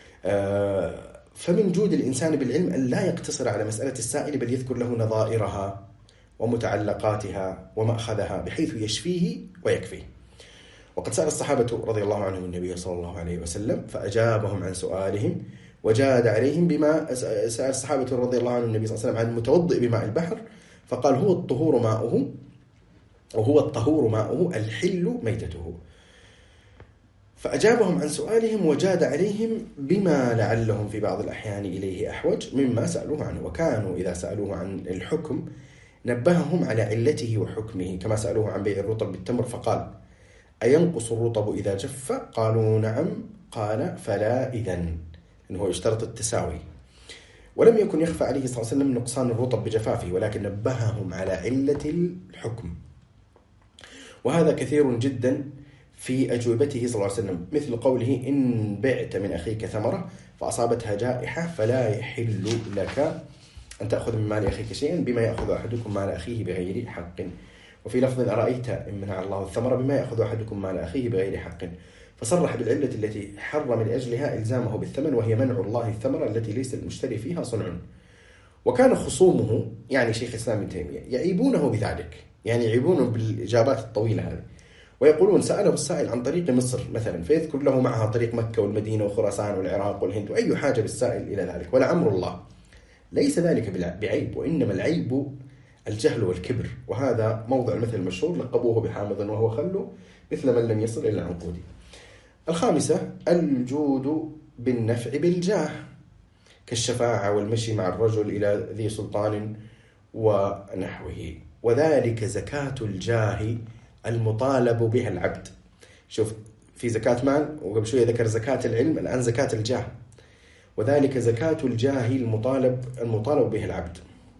فمن جود الإنسان بالعلم أن لا يقتصر على مسألة السائل، بل يذكر له نظائرها ومتعلقاتها ومأخذها بحيث يشفيه ويكفيه. وقد سأل الصحابة رضي الله عنهم النبي صلى الله عليه وسلم فأجابهم عن سؤالهم وجاد عليهم بما سأل الصحابة رضي الله عنهم النبي صلى الله عليه وسلم عن المتوضئ بماء البحر، فقال هو الطهور ماؤه وهو الطهور ماؤه الحل ميتته. فأجابهم عن سؤالهم وجاد عليهم بما لعلهم في بعض الأحيان إليه أحوج مما سألوه عنه. وكانوا إذا سألوه عن الحكم نبههم على علته وحكمه، كما سألوه عن بيع الرطب بالتمر فقال أينقص الرطب إذا جف؟ قالوا نعم. قال فلا إذن، إنه يشترط التساوي. ولم يكن يخفى عليه صلى الله عليه وسلم نقصان الرطب بجفافه، ولكن نبههم على علة الحكم. وهذا كثير جدا في أجوبته صلى الله عليه وسلم، مثل قوله إن بعت من أخيك ثمرة فأصابتها جائحة فلا يحل لك أن تأخذ من مال أخيك شيئا بما يأخذ أحدكم مال أخيه بغير حق. وفي لفظ أرأيت إن منع الله الثمرة بما يأخذ أحدكم مال أخيه بغير حق، فصرح بالعلة التي حرم لأجلها إلزامه بالثمن، وهي منع الله الثمرة التي ليس المشتري فيها صنع. وكان خصومه يعني شيخ الإسلام ابن تيمية يعيبونه بذلك، يعني يعيبونه بالإجابات الطويلة هذه، ويقولون سأله السائل عن طريق مصر مثلا فيذكر له معها طريق مكة والمدينة وخراسان والعراق والهند وأي حاجة بالسائل إلى ذلك، ولا أمر الله ليس ذلك بعيب، وإنما العيب الجهل والكبر. وهذا موضع المثل المشهور لقبوه بحامض وهو خل مثل من لم يصل إلى العنقود. الخامسة الجود بالنفع بالجاه، كالشفاعة والمشي مع الرجل إلى ذي سلطان ونحوه، وذلك زكاة الجاه المطالب بها العبد. شوف، في زكاة مال وقبل شوية ذكر زكاة العلم، الآن زكاة الجاه، وذلك زكاة الجاه المطالب المطالب به العبد،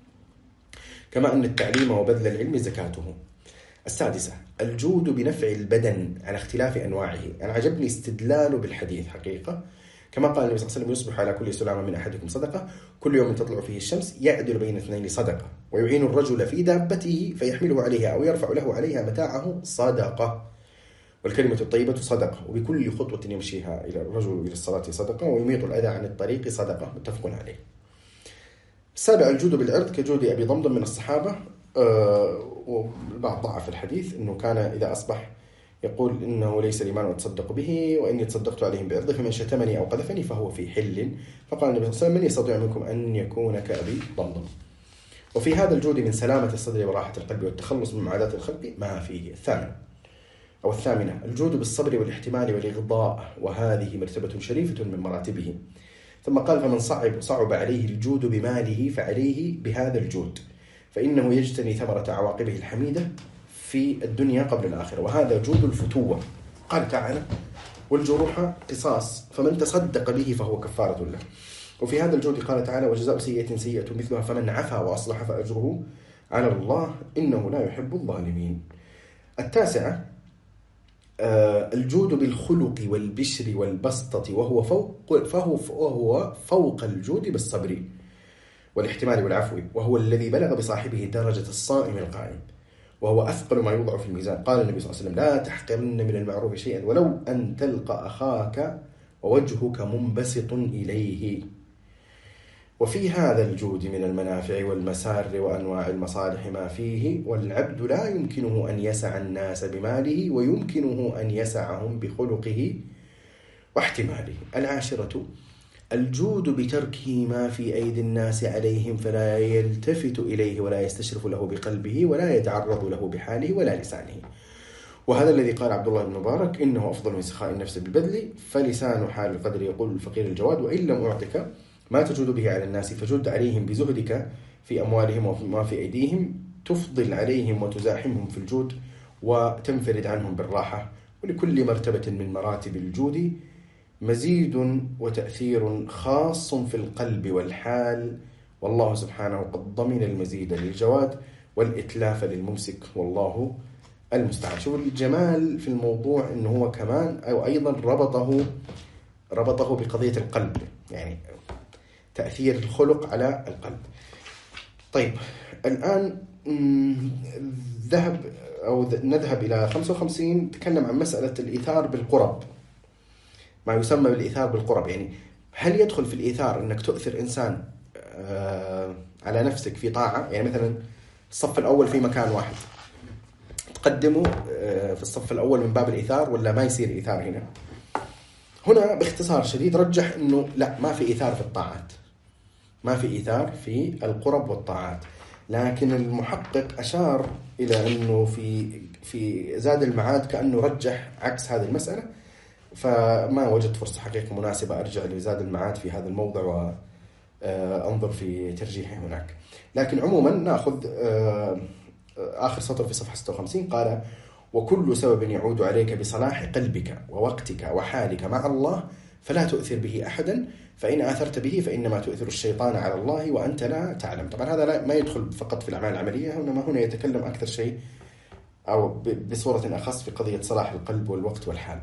كما أن التعليم وبذل العلم زكاته. السادسة الجود بنفع البدن على اختلاف أنواعه. أنا عجبني استدلاله بالحديث حقيقة، كما قال النبي صلى الله عليه وسلم يصبح على كل سلامة من أحدكم صدقة، كل يوم تطلع فيه الشمس يعدل بين اثنين صدقة، ويعين الرجل في دابته فيحمله عليها أو يرفع له عليها متاعه صدقة، والكلمة الطيبة صدقة، وبكل خطوة يمشيها إلى الرجل إلى الصلاة صدقة، ويميط الأذى عن الطريق صدقة، متفق عليه. السابع الجود بالعرض، كجود أبي ضمضم من الصحابة، أه والبعض ضعف الحديث أنه كان إذا أصبح يقول إنه ليس لي مال أتصدق به وإني تصدقت عليهم بعرضه، فمن شتمني أو قذفني فهو في حل. فقال النبي صلى الله عليه وسلم من يستطيع منكم أن يكون كأبي ضمضم. وفي هذا الجود من سلامة الصدر وراحة القلب والتخلص من معاداة الخلق ما فيه. الثامن أو الثامنة الجود بالصبر والاحتمال والإغضاء، وهذه مرتبة شريفة من مراتبه. ثم قال فمن صعب, صعب عليه الجود بماله فعليه بهذا الجود، فإنه يجتني ثمرة عواقبه الحميدة في الدنيا قبل الآخرة، وهذا جود الفتوة. قال تعالى والجروح قصاص فمن تصدق به فهو كفارة له. وفي هذا الجود قال تعالى وجزاء سيئة سيئة مثلها فمن عفا وأصلح فأجره على الله إنه لا يحب الظالمين. التاسعة الجود بالخلق والبشر والبسطة، وهو فوق, فهو فهو فوق الجود بالصبر والاحتمال والعفو، وهو الذي بلغ بصاحبه درجة الصائم القائم، وهو أثقل ما يوضع في الميزان. قال النبي صلى الله عليه وسلم لا تحقرن من المعروف شيئا ولو أن تلقى أخاك ووجهك منبسط إليه. وفي هذا الجود من المنافع والمسار وأنواع المصالح ما فيه، والعبد لا يمكنه أن يسع الناس بماله ويمكنه أن يسعهم بخلقه واحتماله. العاشرة الجود بتركه ما في أيدي الناس عليهم، فلا يلتفت إليه ولا يستشرف له بقلبه ولا يتعرض له بحاله ولا لسانه. وهذا الذي قال عبد الله بن مبارك إنه أفضل من سخاء النفس بالبذل، فلسان حال القدر يقول الفقير الجواد وإن لم أعطك ما تجود به على الناس فجد عليهم بزهدك في أموالهم وما في أيديهم، تفضل عليهم وتزاحمهم في الجود وتنفرد عنهم بالراحة. ولكل مرتبة من مراتب الجود مزيد وتأثير خاص في القلب والحال، والله سبحانه قد ضمن المزيد للجواد والإتلاف للممسك، والله المستعان. شوف الجمال في الموضوع إنه هو كمان أو أيضا ربطه ربطه بقضية القلب، يعني تأثير الخلق على القلب. طيب الآن ذهب أو نذهب إلى خمسة وخمسين، تكلم عن مسألة الإيثار بالقرب، ما يسمى بالإيثار بالقرب. يعني هل يدخل في الإيثار أنك تؤثر إنسان على نفسك في طاعة؟ يعني مثلا الصف الأول في مكان واحد تقدمه في الصف الأول من باب الإيثار، ولا ما يصير إيثار هنا؟ هنا باختصار شديد رجح أنه لا، ما في إيثار في الطاعات، ما في إيثار في القرب والطاعات. لكن المحقق أشار إلى أنه في في زاد المعاد كأنه رجح عكس هذه المسألة، فما وجدت فرصة حقيقة مناسبة أرجع لزاد المعاد في هذا الموضع وأنظر في ترجيحه هناك. لكن عموما نأخذ آخر سطر في صفحة ستة وخمسين. قال وكل سبب يعود عليك بصلاح قلبك ووقتك وحالك مع الله فلا تؤثر به أحدا، فإن آثرت به فإنما تؤثر الشيطان على الله وأنت لا تعلم. طبعا هذا لا ما يدخل فقط في الأعمال العملية، إنما هنا يتكلم أكثر شيء أو بصورة أخص في قضية صلاح القلب والوقت والحال.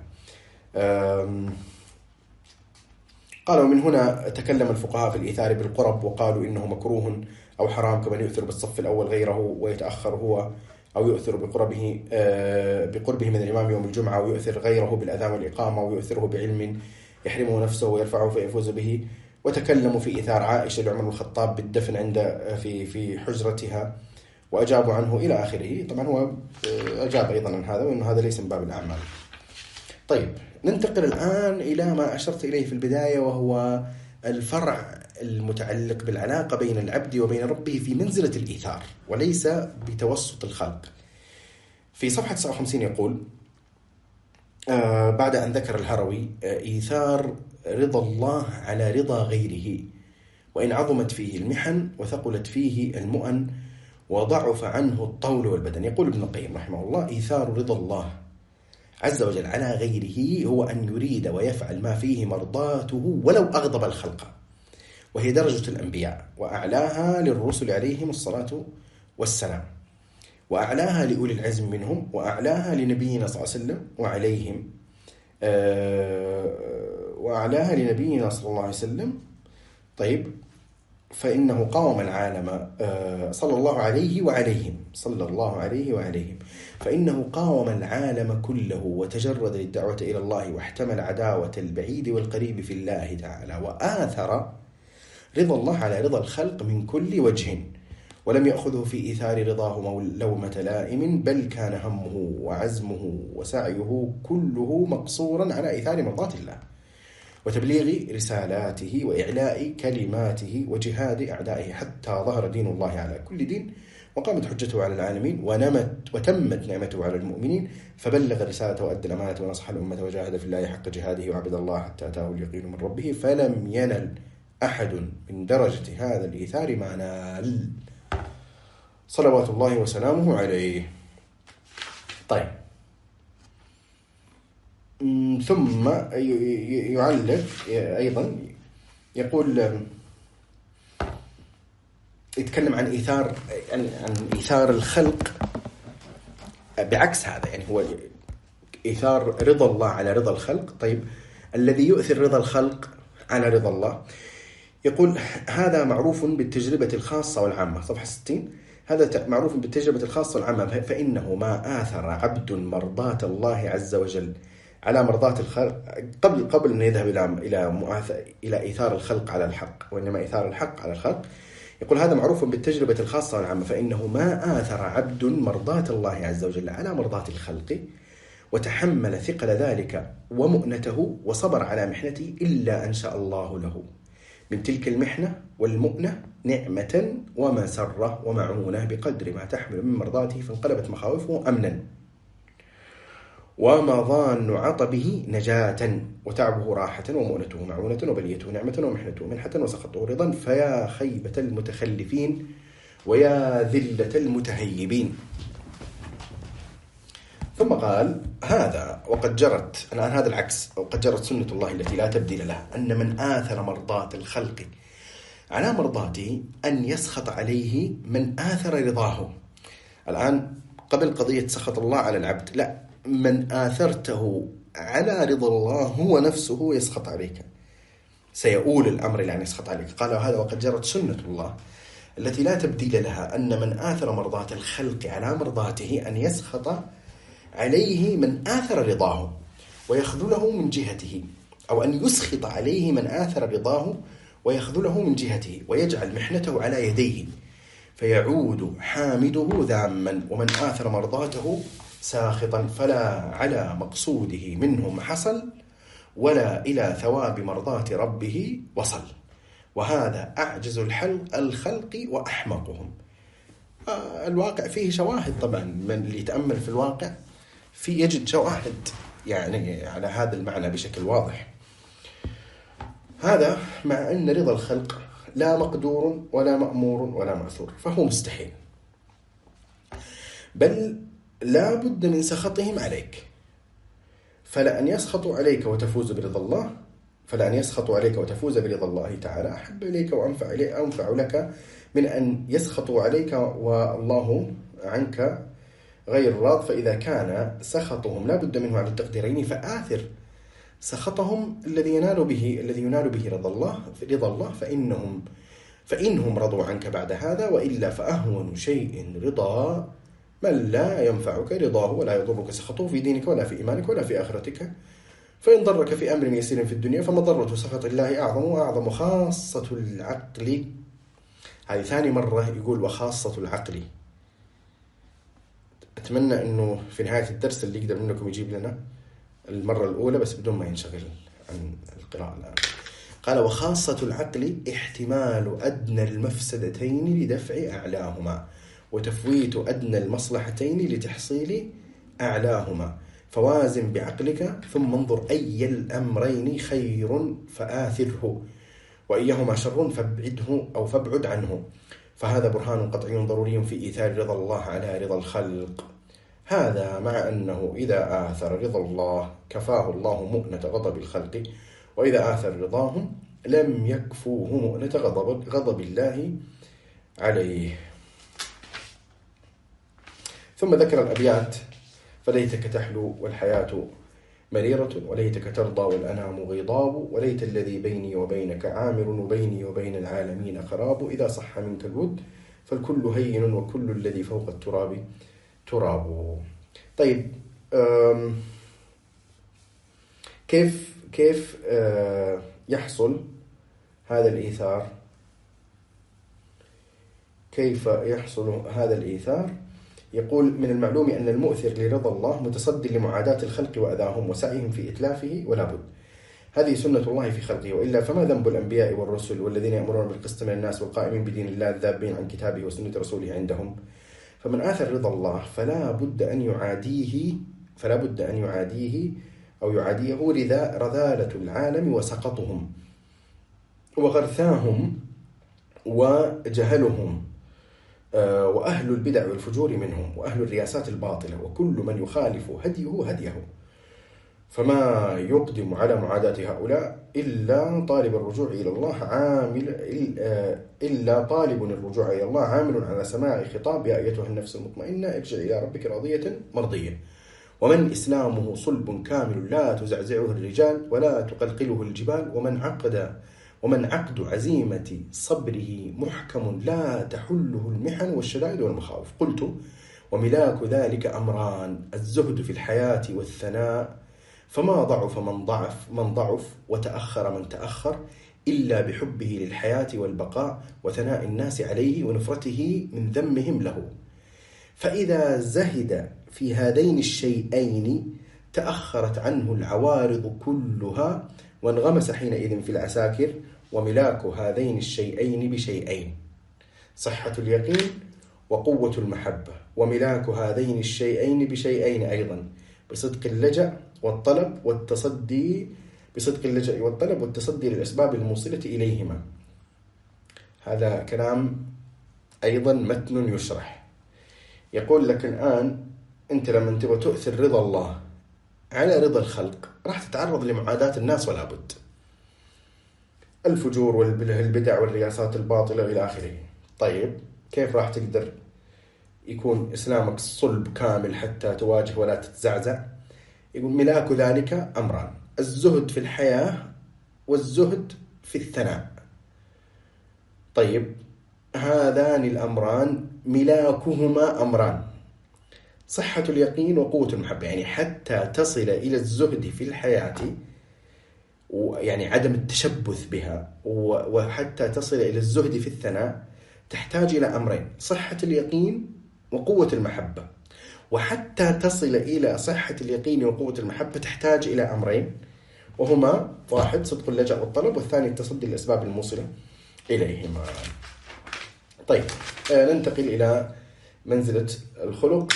قالوا من هنا تكلم الفقهاء في الإيثار بالقرب، وقالوا إنه مكروه أو حرام، كمن يؤثر بالصف الأول غيره ويتأخر هو، أو يؤثر بقربه بقربه من الإمام يوم الجمعة، ويؤثر غيره بالأذان والإقامة، ويؤثره بعلم يحرمه نفسه ويرفعه فيفوز به. وتكلموا في إيثار عائشة لعمر الخطاب بالدفن عند في في حجرتها وأجابوا عنه إلى آخره. طبعا هو أجاب أيضا عن هذا، وأنه هذا ليس من باب الأعمال. طيب ننتقل الآن إلى ما أشرت إليه في البداية، وهو الفرع المتعلق بالعلاقة بين العبد وبين ربه في منزلة الإيثار وليس بتوسط الخلق. في صفحة تسعة وخمسين يقول آه بعد أن ذكر الهروي آه إيثار رضا الله على رضا غيره، وإن عظمت فيه المحن وثقلت فيه المؤن وضعف عنه الطول والبدن. يقول ابن القيم رحمه الله إيثار رضا الله عز وجل على غيره هو أن يريد ويفعل ما فيه مرضاته ولو أغضب الخلق، وهي درجة الأنبياء، وأعلاها للرسل عليهم الصلاة والسلام، وأعلاها لأولي العزم منهم، وأعلاها لنبينا صلى الله عليه وسلم وعليهم أه وأعلاها لنبينا صلى الله عليه وسلم. طيب فإنه قاوم العالم أه صلى الله عليه وعليهم صلى الله عليه وعليهم فإنه قاوم العالم كله وتجرد للدعوة إلى الله، واحتمل عداوة البعيد والقريب في الله تعالى، وآثر رضا الله على رضا الخلق من كل وجه، ولم يأخذه في إيثار رضاه لومة لائم، بل كان همه وعزمه وسعيه كله مقصورا على إيثار مرضات الله وتبليغ رسالاته وإعلاء كلماته وجهاد أعدائه، حتى ظهر دين الله على كل دين وقامت حجته على العالمين ونمت وتمت نعمته على المؤمنين، فبلغ رسالته وأدى الأمانة ونصح الأمة وجاهد في الله حق جهاده وعبد الله حتى أتاه اليقين من ربه، فلم ينل أحد من درجة هذا الإيثار ما نال، صلوات الله وسلامه عليه. طيب، ثم يعلق أيضا يقول، يتكلم عن إيثار عن إيثار الخلق بعكس هذا، يعني هو إيثار رضا الله على رضا الخلق. طيب، الذي يؤثر رضا الخلق على رضا الله، يقول هذا معروف بالتجربة الخاصة والعامة، صفحة ستين. هذا معروف بالتجربة الخاصة والعامة، فإنه ما آثر عبد مرضاة الله عز وجل على مرضاة الخلق قبل قبل أن يذهب إلى إلى إلى إيثار الخلق على الحق، وإنما إيثار الحق على الخلق. يقول هذا معروف بالتجربة الخاصة والعامة، فإنه ما آثر عبد مرضاة الله عز وجل على مرضاة الخلق وتحمل ثقل ذلك ومؤنته وصبر على محنته إلا أن شاء الله له من تلك المحنة والمؤنة نعمة ومسرة ومعونة بقدر ما تحمل من مرضاته، فانقلبت مخاوفه أمنا ومضان عطبه نجاة وتعبه راحة ومؤنته معونة وبليته نعمة ومحنته منحة وسخطه رضا، فيا خيبة المتخلفين ويا ذلة المتهيبين. ثم قال هذا وقد جرت الآن هذا العكس، وقد جرت سنة الله التي لا تبديل لها، أن من آثر مرضاة الخلق على مرضاته أن يسخط عليه من آثر رضاه. الآن قبل قضية سخط الله على العبد، لا، من آثرته على رضا الله هو نفسه يسخط عليك، سيؤول الأمر إلى أن يسخط عليك. قال هذا وقد جرت سنة الله التي لا تبديل لها، أن من آثر مرضاة الخلق على مرضاته أن يسخط عليه من آثر رضاه ويخذله من جهته، أو أن يسخط عليه من آثر رضاه ويخذله من جهته ويجعل محنته على يديه، فيعود حامده ذاما، ومن آثر مرضاته ساخطا فلا على مقصوده منهم حصل ولا إلى ثواب مرضاة ربه وصل، وهذا أعجز الخلق وأحمقهم. الواقع فيه شواهد طبعا، من اللي يتأمل في الواقع في يجد شواهد يعني على هذا المعنى بشكل واضح. هذا مع أن رضا الخلق لا مقدور ولا مأمور ولا مأثور، فهو مستحيل، بل لا بد من سخطهم عليك، فلا أن يسخطوا عليك وتفوز برضا الله فلا أن يسخطوا عليك وتفوز برضا الله تعالى أحب إليك وأنفع إليك أنفع لك من أن يسخطوا عليك والله عنك غير راض. فإذا كان سخطهم لا بد منه على التقديرين، فآثر سخطهم الذي ينال به الذي ينال به رضا الله رضا الله فإنهم فإنهم رضوا عنك بعد هذا، وإلا فأهون شيء رضا من لا ينفعك رضاه ولا يضرك سخطه في دينك ولا في إيمانك ولا في آخرتك. فإن ضرك في أمر يسير في الدنيا فمضرة سخط الله أعظم وأعظم خاصة العقل. هذه ثاني مرة يقول وخاصة العقل. أتمنى أنه في نهاية الدرس اللي يقدر منكم يجيب لنا المرة الأولى بس بدون ما ينشغل عن القراءة الآن. قال وخاصة العقل احتمال أدنى المفسدتين لدفع أعلاهما وتفويت أدنى المصلحتين لتحصيل أعلاهما، فوازن بعقلك ثم انظر أي الأمرين خير فآثره وأيهما شر فابعده أو فابعد عنه، فهذا برهان قطعي ضروري في إيثار رضا الله على رضا الخلق. هذا مع أنه إذا آثر رضا الله كفاه الله مؤنة غضب الخلق، وإذا آثر رضاهم لم يكفوه مؤنة غضب, غضب الله عليه. ثم ذكر الأبيات فليتك تحلو والحياة مريرة وليتك ترضى والأنام غضاب وليت الذي بيني وبينك عامر وبيني وبين العالمين خراب، إذا صح منك الود فالكل هين وكل الذي فوق التراب تراب. طيب كيف كيف يحصل هذا الإيثار؟ كيف يحصل هذا الإيثار؟ يقول من المعلوم أن المؤثر لرضا الله متصدي لمعاداة الخلق وأذاهم وسعيهم في إتلافه ولا بد، هذه سنة الله في خلقه، وإلا فما ذنب الأنبياء والرسل والذين يأمرون بالقسط من الناس والقائمين بدين الله الذابين عن كتابه وسنة رسوله عندهم؟ فمن آثر رضا الله فلا بد أن يعاديه فلا بد أن يعاديه أو يعاديه رذالة العالم وسقطهم وغرثاهم وجهلهم وأهل البدع والفجور منهم وأهل الرياسات الباطلة وكل من يخالف هديه هديه. فما يقدم على معاداة هؤلاء إلا طالب الرجوع إلى الله عامل إلا طالب الرجوع إلى الله عامل على سماع خطاب يا أيتها النفس المطمئنة ارجع إلى ربك راضية مرضية. ومن إسلامه صلب كامل لا تزعزعه الرجال ولا تقلقله الجبال ومن عقد ومن عقد عزيمة صبره محكم لا تحله المحن والشدائد والمخاوف. قلت وملاك ذلك أمران: الزهد في الحياة والثناء، فما ضعف من ضعف من ضعف وتأخر من تأخر إلا بحبه للحياة والبقاء وثناء الناس عليه ونفرته من ذمهم له. فإذا زهد في هذين الشيئين تأخرت عنه العوارض كلها وانغمس حينئذ في العساكر. وملاك هذين الشيئين بشيئين: صحة اليقين وقوة المحبة. وملاك هذين الشيئين بشيئين أيضا: بصدق اللجأ والطلب والتصدي بصدق اللجأ والطلب والتصدي للأسباب الموصلة إليهما. هذا كلام أيضا متن يشرح. يقول لك الآن أنت لما تبغى تؤثر رضا الله على رضا الخلق راح تتعرض لمعاداة الناس ولا بد، الفجور والبدع والرياسات الباطلة إلى آخره. طيب كيف راح تقدر يكون إسلامك صلب كامل حتى تواجه ولا تتزعزع؟ يقول ملاك ذلك أمران: الزهد في الحياة والزهد في الثناء. طيب هذان الأمران ملاكهما أمران: صحة اليقين وقوة المحبة. يعني حتى تصل إلى الزهد في الحياة ويعني عدم التشبث بها، وحتى تصل إلى الزهد في الثناء تحتاج إلى أمرين: صحة اليقين وقوة المحبة. وحتى تصل إلى صحة اليقين وقوة المحبة تحتاج إلى أمرين، وهما: واحد صدق اللجأ والطلب، والثاني التصدي للأسباب الموصلة إليهما. طيب ننتقل إلى منزلة الخلق،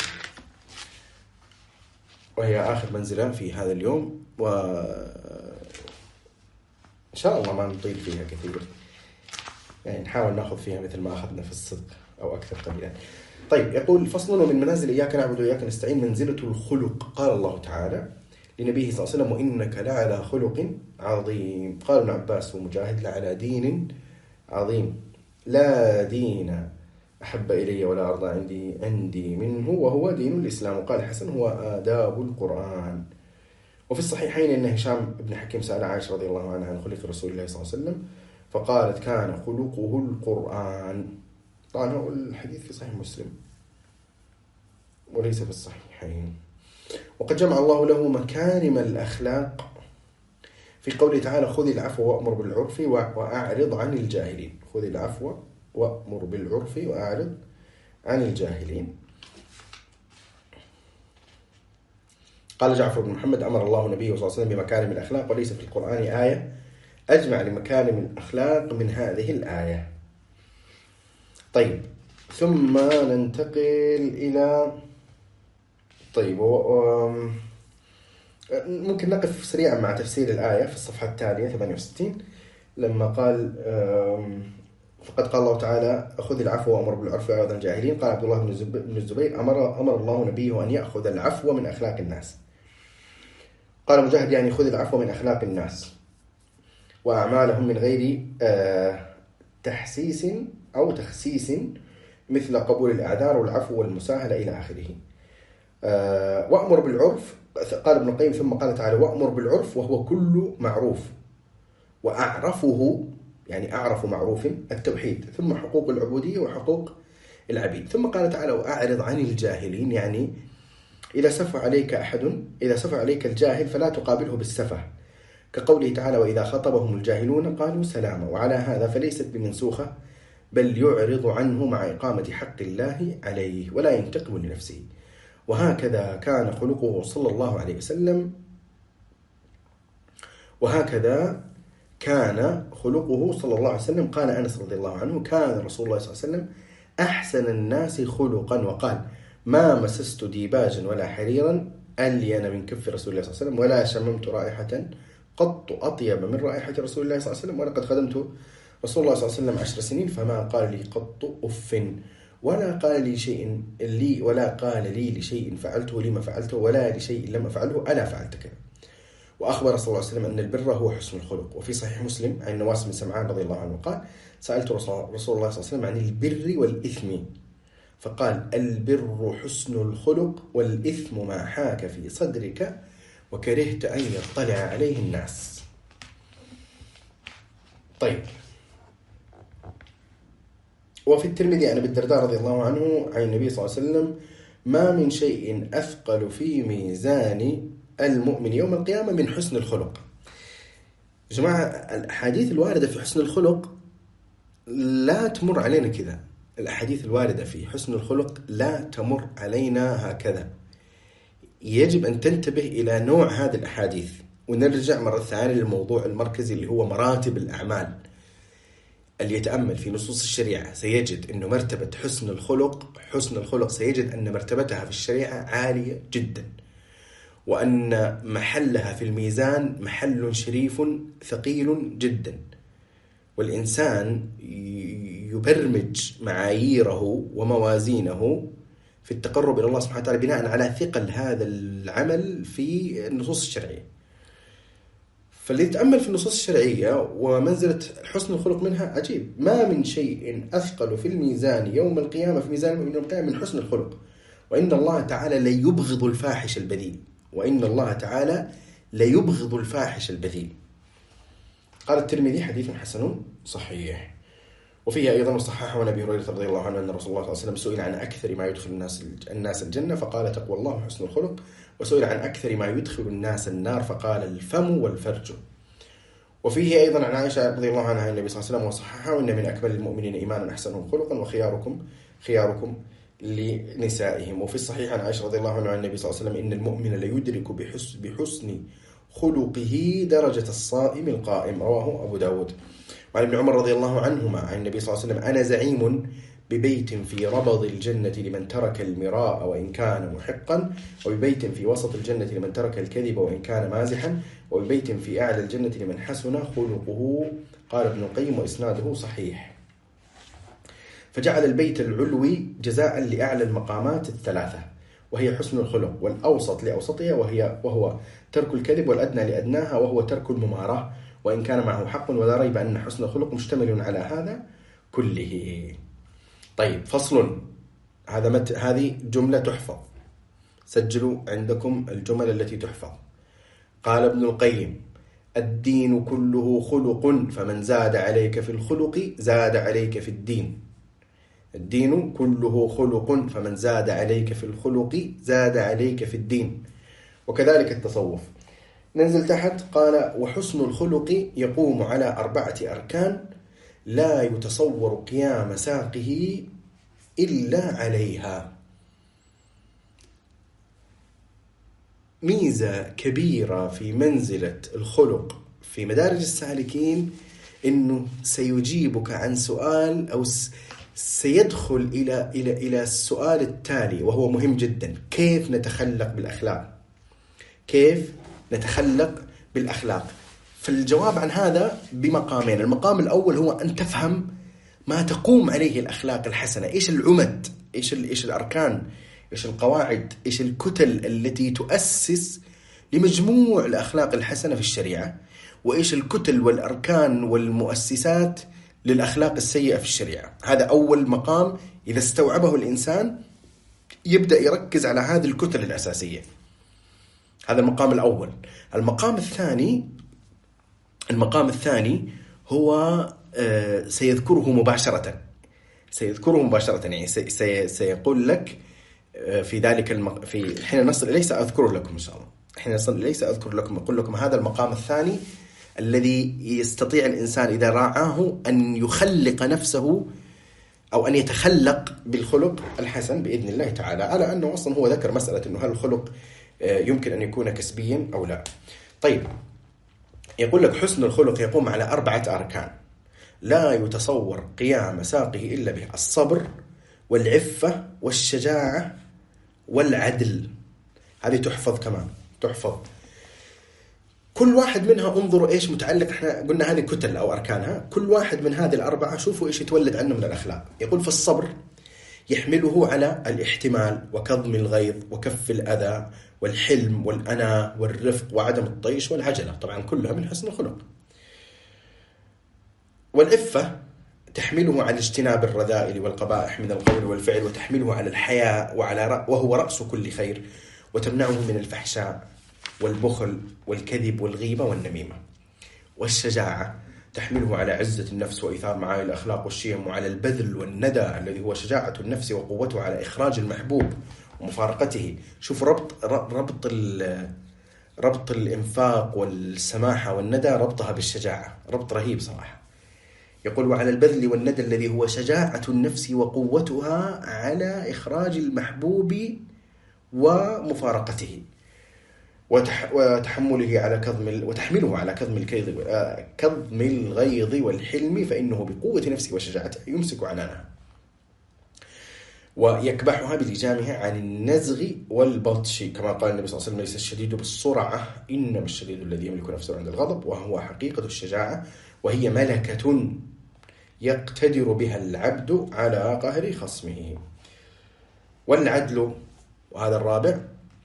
وهي آخر منزلة في هذا اليوم، وإن شاء الله ما نطيل فيها كثير، يعني نحاول نأخذ فيها مثل ما أخذنا في الصدق أو أكثر قليلا. طيب يقول: فصل ومن منازل إياك نعبد وإياك نستعين منزلة الخلق. قال الله تعالى لنبيه صلى الله عليه وسلم: وإنك لعلى خلق عظيم. قال ابن عباس ومجاهد: لعلى دين عظيم، لا دين أحب إلي ولا أرضى عندي عندي منه وهو دين الإسلام. وقال حسن: هو آداب القرآن. وفي الصحيحين أن هشام بن حكيم سأل عائشة رضي الله عنها عن خلق رسول الله صلى الله عليه وسلم فقالت: كان خلقه القرآن. طبعا الحديث في صحيح مسلم وليس في الصحيحين. وقد جمع الله له مكارم الأخلاق في قوله تعالى: خذ العفو وأمر بالعرف وأعرض عن الجاهلين. خذ العفو وأمر بالعرف وأعرض عن الجاهلين. قال جعفر بن محمد: أمر الله نبيه صلى الله عليه وسلم بمكارم الأخلاق وليس في القرآن آية أجمع لمكارم الأخلاق من هذه الآية. طيب ثم ننتقل إلى طيب ممكن نقف سريعا مع تفسير الآية في الصفحة التالية ثمانية وستين لما قال: فقد قال الله تعالى: خذ العفو وأمر بالعرف وأعرض عن الجاهلين. قال عبد الله بن الزبير: أمر أمر الله نبيه أن يأخذ العفو من أخلاق الناس. قال مجاهد: يعني خذ العفو من أخلاق الناس وأعمالهم من غير تحسيس أو تخسيس مثل قبول الأعذار والعفو والمساهلة إلى آخره. وأمر بالعرف. قال ابن القيم: ثم قال تعالى: وأمر بالعرف وهو كل معروف، وأعرفه يعني أعرف معروف التوحيد، ثم حقوق العبودية وحقوق العبيد. ثم قال تعالى: وأعرض عن الجاهلين، يعني إذا سفه عليك أحد إذا سفه عليك الجاهل فلا تقابله بالسفه، كقوله تعالى: وإذا خطبهم الجاهلون قالوا سلاما. وعلى هذا فليست بمنسوخة، بل يعرض عنه مع إقامة حق الله عليه ولا ينتقم لنفسه. وهكذا كان خلقه صلى الله عليه وسلم وهكذا كان خلقه صلى الله عليه وسلم. قال أنس رضي الله عنه: كان رسول الله صلى الله عليه وسلم أحسن الناس خلقا، وقال ما مسست ديباجا ولا حريرا ألين من كف رسول الله صلى الله عليه وسلم، ولا شممت رائحة قط أطيب من رائحة رسول الله صلى الله عليه وسلم، ولقد خدمت رسول الله صلى الله عليه وسلم عشر سنين فما قال لي قط أف، ولا قال لي شيء لي ولا قال لي لشيء فعلته لما فعلته، ولا لشيء لم أفعله ألا فعلت كذا. وأخبر صلى الله عليه وسلم أن البر هو حسن الخلق. وفي صحيح مسلم عن نواس بن سمعان رضي الله عنه قال سألت رسول الله صلى الله عليه وسلم عن البر والإثم فقال البر حسن الخلق والإثم ما حاك في صدرك وكرهت أن يطلع عليه الناس. طيب، وفي الترمذي عن أبي الدرداء رضي الله عنه عن النبي صلى الله عليه وسلم ما من شيء أثقل في ميزان المؤمن يوم القيامة من حسن الخلق. جماعة، الأحاديث الواردة في حسن الخلق لا تمر علينا كذا، الأحاديث الواردة في حسن الخلق لا تمر علينا هكذا. يجب أن تنتبه إلى نوع هذه الأحاديث. ونرجع مرة ثانية للموضوع المركزي اللي هو مراتب الأعمال. اللي يتأمل في نصوص الشريعة سيجد أن مرتبة حسن الخلق حسن الخلق سيجد أن مرتبتها في الشريعة عالية جدا، وأن محلها في الميزان محل شريف ثقيل جدا. والإنسان يبرمج معاييره وموازينه في التقرب إلى الله سبحانه وتعالى بناء على ثقل هذا العمل في النصوص الشرعية. فاللي يتأمل في النصوص الشرعية ومنزلة حسن الخلق منها عجيب. ما من شيء أثقل في الميزان يوم القيامة في ميزان المؤمن يوم القيامة من حسن الخلق، وإن الله تعالى ليبغض الفاحش البذيء وإن الله تعالى ليبغض الفاحش البذيء. قال الترمذي حديث حسن صحيح. وفيه أيضا صححه عن أبي هريرة رضي الله عنه أن رسول الله صلى الله عليه وسلم سئل عن أكثر ما يدخل الناس الناس الجنة فقال تقوى الله وحسن الخلق، وسئل عن أكثر ما يدخل الناس النار فقال الفم والفرج. وفيه أيضا عن عائشة رضي الله عنها النبي صلى الله عليه وسلم وصححه إن من أكمل المؤمنين إيمانا أحسنهم خلقا وخياركم خياركم لنسائهم. وفي الصحيح عن عائشة رضي الله عنها عن النبي صلى الله عليه وسلم إن المؤمن ليدرك بحسن, بحسن خلقه درجة الصائم القائم، رواه أبو داود. وعن ابن عمر رضي الله عنهما عن النبي صلى الله عليه وسلم أنا زعيم ببيت في ربض الجنة لمن ترك المراء وإن كان محقا، وببيت في وسط الجنة لمن ترك الكذب وإن كان مازحا، وببيت في أعلى الجنة لمن حسن خلقه. قال ابن القيم وإسناده صحيح. فجعل البيت العلوي جزاء لأعلى المقامات الثلاثة وهي حسن الخلق، والأوسط لأوسطها وهي وهو ترك الكذب، والأدنى لأدناها وهو ترك الممارة وإن كان معه حق، ولا ريب أن حسن الخلق مشتمل على هذا كله. طيب، فصل. هذا مت... هذه جملة تحفظ، سجلوا عندكم الجمل التي تحفظ. قال ابن القيم الدين كله خلق فمن زاد عليك في الخلق زاد عليك في الدين. الدين كله خلق فمن زاد عليك في الخلق زاد عليك في الدين. وكذلك التصوف. ننزل تحت. قال وحسن الخلق يقوم على أربعة أركان لا يتصور قيام ساقه إلا عليها. ميزة كبيرة في منزلة الخلق في مدارج السالكين إنه سيجيبك عن سؤال أو سيدخل إلى إلى إلى السؤال التالي وهو مهم جدا: كيف نتخلق بالأخلاق؟ كيف نتخلق بالأخلاق؟ فالجواب عن هذا بمقامين. المقام الأول هو أن تفهم ما تقوم عليه الأخلاق الحسنة، إيش العمد، إيش إيش الأركان، إيش القواعد، إيش الكتل التي تؤسس لمجموع الأخلاق الحسنة في الشريعة، وإيش الكتل والأركان والمؤسسات للأخلاق السيئة في الشريعة. هذا أول مقام. إذا استوعبه الإنسان يبدأ يركز على هذه الكتل الأساسية. هذا المقام الأول. المقام الثاني المقام الثاني هو سيذكره مباشرة سيذكره مباشرة يعني سي سيقول لك في ذلك المق... في حين نصل إليه سأذكره لكم إن شاء الله. حين نصل إليه سأذكر لكم أقول لكم هذا المقام الثاني الذي يستطيع الإنسان إذا راعاه أن يخلق نفسه أو أن يتخلق بالخلق الحسن بإذن الله تعالى، على أنه أصلا هو ذكر مسألة أنه هل الخلق يمكن أن يكون كسبيا أو لا. طيب، يقول لك حسن الخلق يقوم على أربعة أركان لا يتصور قيام ساقه إلا به: الصبر والعفة والشجاعة والعدل. هذه تحفظ كمان، تحفظ كل واحد منها. انظروا إيش متعلق، احنا قلنا هذه كتل أو أركانها، كل واحد من هذه الأربعة شوفوا إيش يتولد عنه من الأخلاق. يقول في الصبر يحمله على الاحتمال وكظم الغيظ وكف الأذى والحلم والأناة والرفق وعدم الطيش والعجلة، طبعا كلها من حسن الخلق. والعفة تحمله على اجتناب الرذائل والقبائح من القول والفعل، وتحمله على الحياء وعلى وهو رأس كل خير، وتمنعه من الفحشاء والبخل والكذب والغيبة والنميمة. والشجاعة تحمله على عزة النفس وإيثار معالي الأخلاق والشيم، وعلى البذل والندى الذي هو شجاعة النفس وقوته على إخراج المحبوب ومفارقته. شوف ربط ربط ربط الإنفاق والسماحة والندى، ربطها بالشجاعة ربط رهيب صراحة. يقول وعلى البذل والندى الذي هو شجاعة النفس وقوتها على إخراج المحبوب ومفارقته، وتح وتحمله على كظم وتحمله على كظم الكيظ كظم الغيظ والحلم، فإنه بقوة نفسه وشجاعته يمسك عنانها ويكبحها بلجامها عن النزغ والبطش، كما قال النبي صلى الله عليه وسلم: ليس الشديد بالسرعة إنما الشديد الذي يملك نفسه عند الغضب. وهو حقيقة الشجاعة، وهي ملكة يقتدر بها العبد على قهر خصمه. والعدل، وهذا الرابع،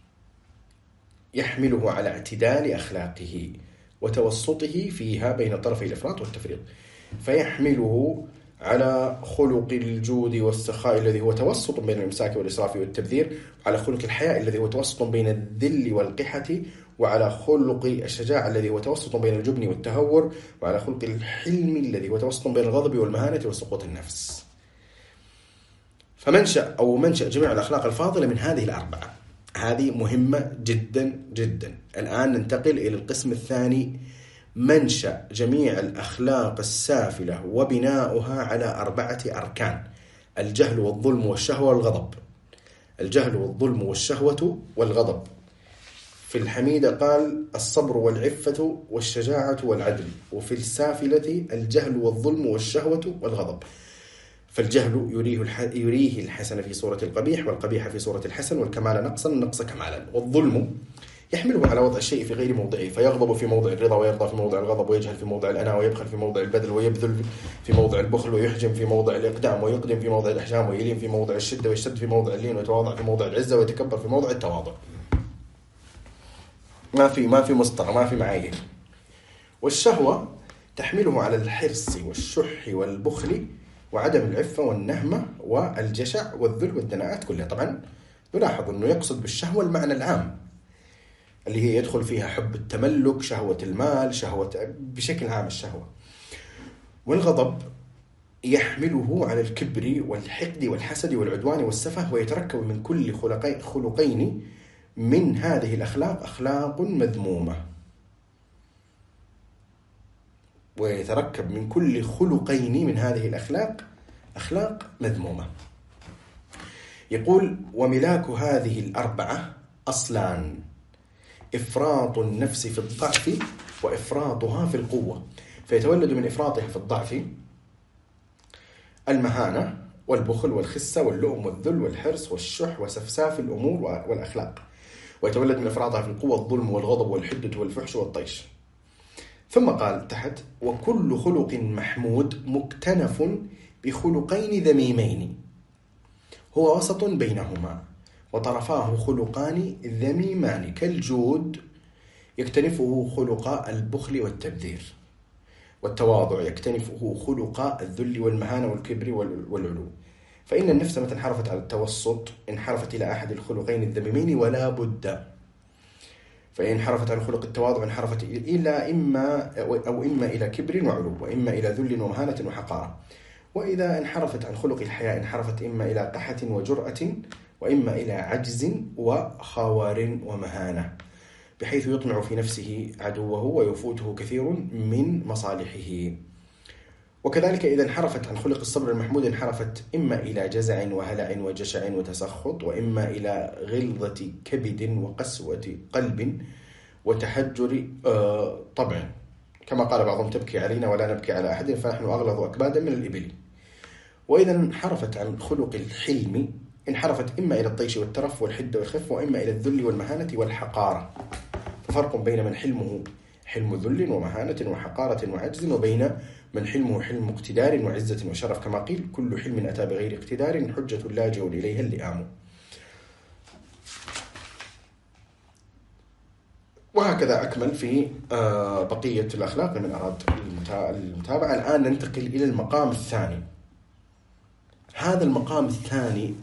يحمله على اعتدال أخلاقه وتوسطه فيها بين طرفي الإفراط والتفريط، فيحمله على خلق الجود والسخاء الذي هو توسط بين الإمساك والإسراف والتبذير، وعلى خلق الحياء الذي هو توسط بين الذل والقحة، وعلى خلق الشجاعة الذي هو توسط بين الجبن والتهور، وعلى خلق الحلم الذي هو توسط بين الغضب والمهانة وسقوط النفس. فمنشأ أو منشأ جميع الأخلاق الفاضلة من هذه الأربعة. هذه مهمة جدا جدا. الآن ننتقل إلى القسم الثاني، منشأ جميع الأخلاق السافلة وبناؤها على أربعة أركان: الجهل والظلم والشهوة والغضب. الجهل والظلم والشهوة والغضب. في الحميدة قال الصبر والعفة والشجاعة والعدل، وفي السافلة الجهل والظلم والشهوة والغضب. فالجهل يريه يريه الحسن في صورة القبيح، والقبيح في صورة الحسن، والكمال نقصا، النقص كمالا. والظلم يحمله على وضع الشيء في غير موضعه، فيغضب في موضع الرضا، ويرضى في موضع الغضب، ويجهل في موضع الأناة، ويبخل في موضع البذل، ويبذل في موضع البخل، ويحجم في موضع الإقدام، ويقدم في موضع الإحجام، ويلين في موضع الشدة، ويشتد في موضع اللين، ويتواضع في موضع العزة، ويتكبر في موضع التواضع. ما في ما في مسطرة، ما في معايير. والشهوة تحمله على الحرص والشح والبخل وعدم العفة والنهمة والجشع والذل والدناءات كلها. طبعا نلاحظ أنه يقصد بالشهوة المعنى العام اللي هي يدخل فيها حب التملك، شهوة المال، شهوة بشكل عام الشهوة. والغضب يحمله على الكبر والحقد والحسد والعدوان والسفه، ويتركب من كل خلقين من هذه الأخلاق أخلاق مذمومة. ويتركب من كل خلقين من هذه الأخلاق أخلاق مذمومة. يقول وملاك هذه الأربعة أصلان: إفراط النفس في الضعف وإفراطها في القوة، فيتولد من إفراطها في الضعف المهانة والبخل والخسة واللؤم والذل والحرص والشح وسفساف الأمور والأخلاق، ويتولد من إفراطها في القوة الظلم والغضب والحدة والفحش والطيش. ثم قال تحت: وكل خلق محمود مكتنف بخلقين ذميمين هو وسط بينهما، وطرفاه خلقان ذميمان كالجود يكتنفه خلق البخل والتبذير، والتواضع يكتنفه خلق الذل والمهانة والكبر والعلو. فإن النفس متى انحرفت على التوسط انحرفت إلى أحد الخلقين الذميمين ولا بد، فإن انحرفت عن خلق التواضع انحرفت إلى إما أو إما إلى كبر وعلو، وإما إلى ذل ومهانة وحقارة. وإذا انحرفت عن خلق الحياء انحرفت إما إلى قحة وجرأة، وإما إلى عجز وخوار ومهانة، بحيث يطمع في نفسه عدوه ويفوته كثير من مصالحه. وكذلك إذا انحرفت عن خلق الصبر المحمود انحرفت إما إلى جزع وهلع وجشع وتسخط، وإما إلى غلظة كبد وقسوة قلب وتحجر طبع، كما قال بعضهم: تبكي علينا ولا نبكي على أحد، فنحن أغلظ أكبادا من الإبل. وإذا انحرفت عن خلق الحلم انحرفت إما إلى الطيش والترف والحدة والخف، وإما إلى الذل والمهانة والحقارة. ففرق بين من حلمه حلم ذل ومهانة وحقارة وعجز، وبين من حلمه حلم اقتدار وعزة وشرف، كما قيل: كل حلم أتى بغير اقتدار حجة لاجئ إليها اللئام. وهكذا أكمل في بقية الأخلاق من أراد المتابعة. الآن ننتقل إلى المقام الثاني. هذا المقام الثاني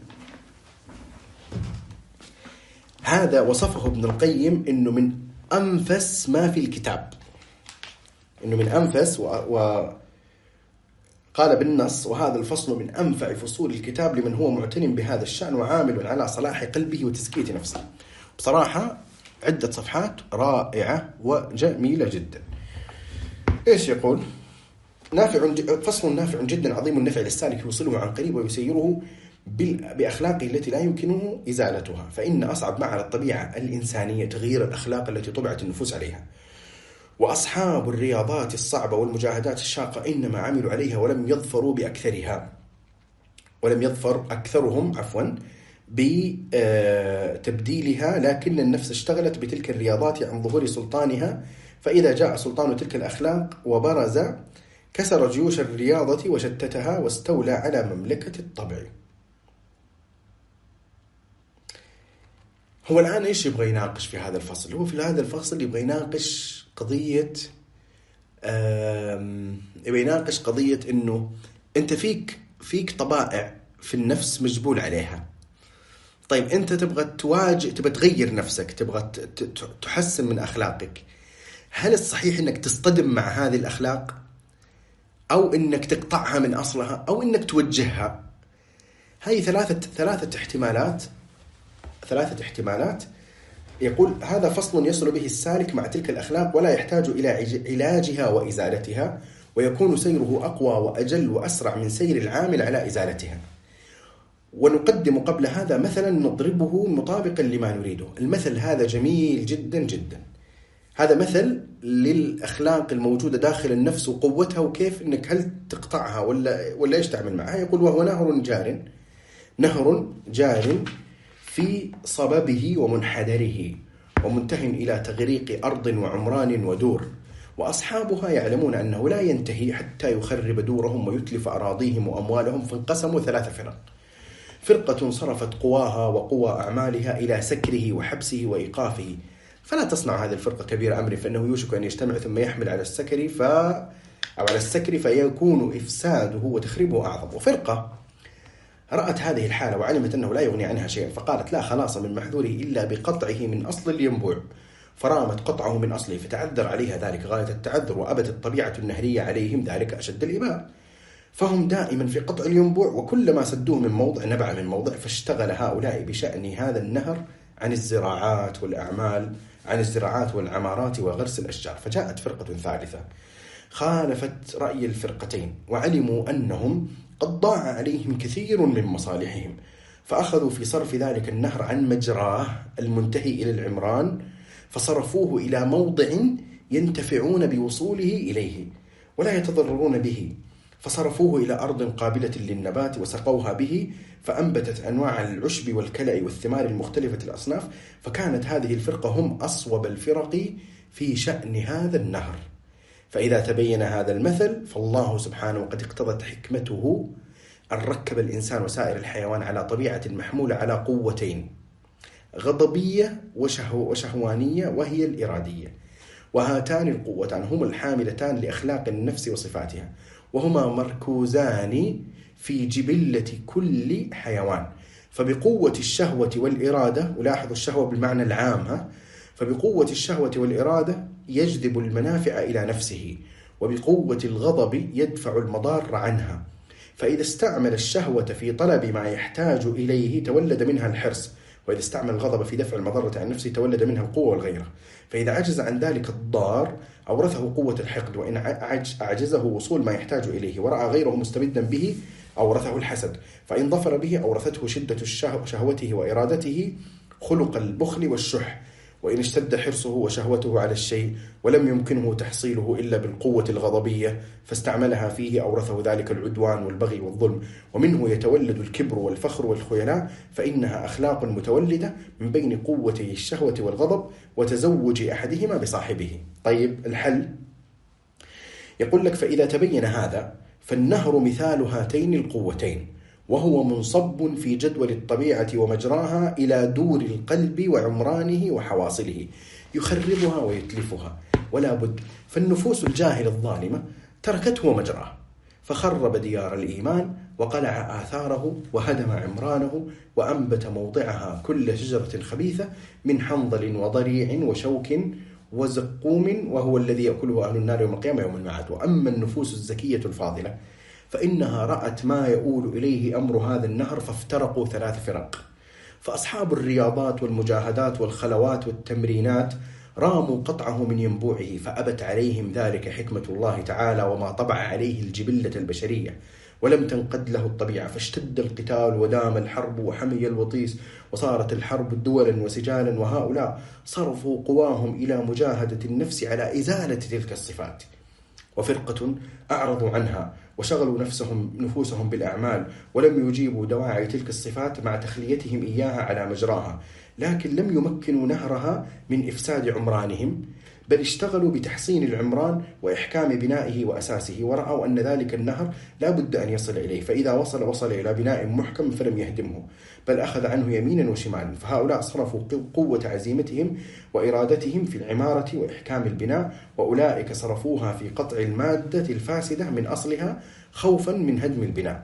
هذا وصفه ابن القيم إنه من أنفس ما في الكتاب، إنه من أنفس، وقال بالنص: وهذا الفصل من أنفع فصول الكتاب لمن هو معتن بهذا الشأن وعامل على صلاح قلبه وتزكية نفسه. بصراحة عدة صفحات رائعة وجميلة جدا. إيش يقول؟ نافع فصل نافع جدا عظيم النفع للسالك، يوصله عن قريب ويسيره بأخلاقه التي لا يمكنه إزالتها، فإن أصعب ما على الطبيعة الإنسانية تغيير الأخلاق التي طبعت النفوس عليها. وأصحاب الرياضات الصعبة والمجاهدات الشاقة إنما عملوا عليها ولم يظفروا بأكثرها ولم يظفر أكثرهم عفوا بتبديلها، لكن النفس اشتغلت بتلك الرياضات عن ظهور سلطانها، فإذا جاء سلطان تلك الأخلاق وبرز كسر جيوش الرياضة وشتتها واستولى على مملكة الطبع. هو الآن إيش يبغى يناقش في هذا الفصل؟ هو في هذا الفصل يبغى يناقش قضية يبغى يناقش قضية إنه أنت فيك فيك طبائع في النفس مجبول عليها. طيب أنت تبغى تواجه، تبغى تغير نفسك، تبغى تحسن من أخلاقك. هل الصحيح إنك تصطدم مع هذه الأخلاق، أو إنك تقطعها من أصلها، أو إنك توجهها؟ هاي ثلاثة ثلاثة احتمالات ثلاثة احتمالات يقول هذا فصل يصل به السالك مع تلك الأخلاق ولا يحتاج إلى علاجها وإزالتها، ويكون سيره أقوى وأجل وأسرع من سير العامل على إزالتها. ونقدم قبل هذا مثلا نضربه مطابقا لما نريده. المثل هذا جميل جدا جدا. هذا مثل للأخلاق الموجودة داخل النفس وقوتها، وكيف إنك هل تقطعها ولا ولا إيش تعمل معها. يقول: وهو نهر جار نهر جار في صببه ومنحدره، ومنتهٍ إلى تغريق أرض وعمران ودور، وأصحابها يعلمون أنه لا ينتهي حتى يخرب دورهم ويتلف أراضيهم وأموالهم. فانقسموا ثلاث فرق: فرقة صرفت قواها وقوى أعمالها إلى سكره وحبسه وإيقافه، فلا تصنع هذه الفرقة كبير أمر، فإنه يوشك أن يجتمع ثم يحمل على السكر ف... أو على السكر فيكون إفساده وتخريبه أعظم. وفرقة رأت هذه الحالة وعلمت أنه لا يغني عنها شيء، فقالت: لا خلاص من محذوره إلا بقطعه من أصل الينبوع، فرامت قطعه من أصله، فتعذر عليها ذلك غاية التعذر، وأبت الطبيعة النهرية عليهم ذلك أشد الإباء، فهم دائما في قطع الينبوع، وكلما سدوه من موضع نبع من موضع. فاشتغل هؤلاء بشأن هذا النهر عن الزراعات والأعمال عن الزراعات والعمارات وغرس الأشجار. فجاءت فرقة ثالثة خالفت رأي الفرقتين، وعلموا أنهم قد ضاع عليهم كثير من مصالحهم، فأخذوا في صرف ذلك النهر عن مجراه المنتهي إلى العمران، فصرفوه إلى موضع ينتفعون بوصوله إليه ولا يتضررون به، فصرفوه إلى أرض قابلة للنبات وسقوها به، فأنبتت أنواع العشب والكلأ والثمار المختلفة الأصناف. فكانت هذه الفرقة هم أصوب الفرق في شأن هذا النهر. فإذا تبين هذا المثل فالله سبحانه قد اقتضت حكمته أن ركب الإنسان وسائر الحيوان على طبيعة محمولة على قوتين: غضبية وشهو وشهوانية، وهي الإرادية. وهاتان القوتان هما الحاملتان لأخلاق النفس وصفاتها، وهما مركوزان في جبلة كل حيوان. فبقوة الشهوة والإرادة، ولاحظوا الشهوة بالمعنى العام ها، فبقوة الشهوة والإرادة يجذب المنافع إلى نفسه، وبقوة الغضب يدفع المضار عنها. فإذا استعمل الشهوة في طلب ما يحتاج إليه تولد منها الحرص، وإذا استعمل الغضب في دفع المضرة عن نفسه تولد منها القوة والغيرة. فإذا عجز عن ذلك الضار أورثه قوة الحقد، وإن أعجزه وصول ما يحتاج إليه ورأى غيره مستبدا به أورثه الحسد، فإن ظفر به أورثته شدة شهوته وإرادته خلق البخل والشح، وإن اشتد حرصه وشهوته على الشيء ولم يمكنه تحصيله إلا بالقوة الغضبية فاستعملها فيه أورثه ذلك العدوان والبغي والظلم، ومنه يتولد الكبر والفخر والخيلاء، فإنها أخلاق متولدة من بين قوتي الشهوة والغضب وتزوج أحدهما بصاحبه. طيب الحل يقول لك: فإذا تبين هذا فالنهر مثال هاتين القوتين، وهو منصب في جدول الطبيعة ومجراها إلى دور القلب وعمرانه وحواصله، يخربها ويتلفها ولا بد. فالنفوس الجاهلة الظالمة تركته ومجراه، فخرب ديار الإيمان وقلع آثاره وهدم عمرانه وأنبت موضعها كل شجرة خبيثة من حنظل وضريع وشوك وزقوم، وهو الذي يأكله أهل النار يوم القيامة يوم المعاد. وأما النفوس الزكية الفاضلة فإنها رأت ما يؤول إليه أمر هذا النهر فافترقوا ثلاث فرق. فأصحاب الرياضات والمجاهدات والخلوات والتمرينات راموا قطعه من ينبوعه، فأبت عليهم ذلك حكمة الله تعالى وما طبع عليه الجبلة البشرية، ولم تنقد له الطبيعة، فاشتد القتال ودام الحرب وحمي الوطيس، وصارت الحرب دولا وسجالا، وهؤلاء صرفوا قواهم إلى مجاهدة النفس على إزالة تلك الصفات. وفرقة أعرضوا عنها وشغلوا نفسهم نفوسهم بالأعمال ولم يجيبوا دواعي تلك الصفات مع تخليتهم إياها على مجراها، لكن لم يمكنوا نهرها من إفساد عمرانهم، بل اشتغلوا بتحصين العمران وإحكام بنائه وأساسه، ورأوا أن ذلك النهر لا بد أن يصل إليه، فإذا وصل وصل إلى بناء محكم فلم يهدمه بل أخذ عنه يمينا وشمالا. فهؤلاء صرفوا قوة عزيمتهم وإرادتهم في العمارة وإحكام البناء، وأولئك صرفوها في قطع المادة الفاسدة من أصلها خوفا من هدم البناء.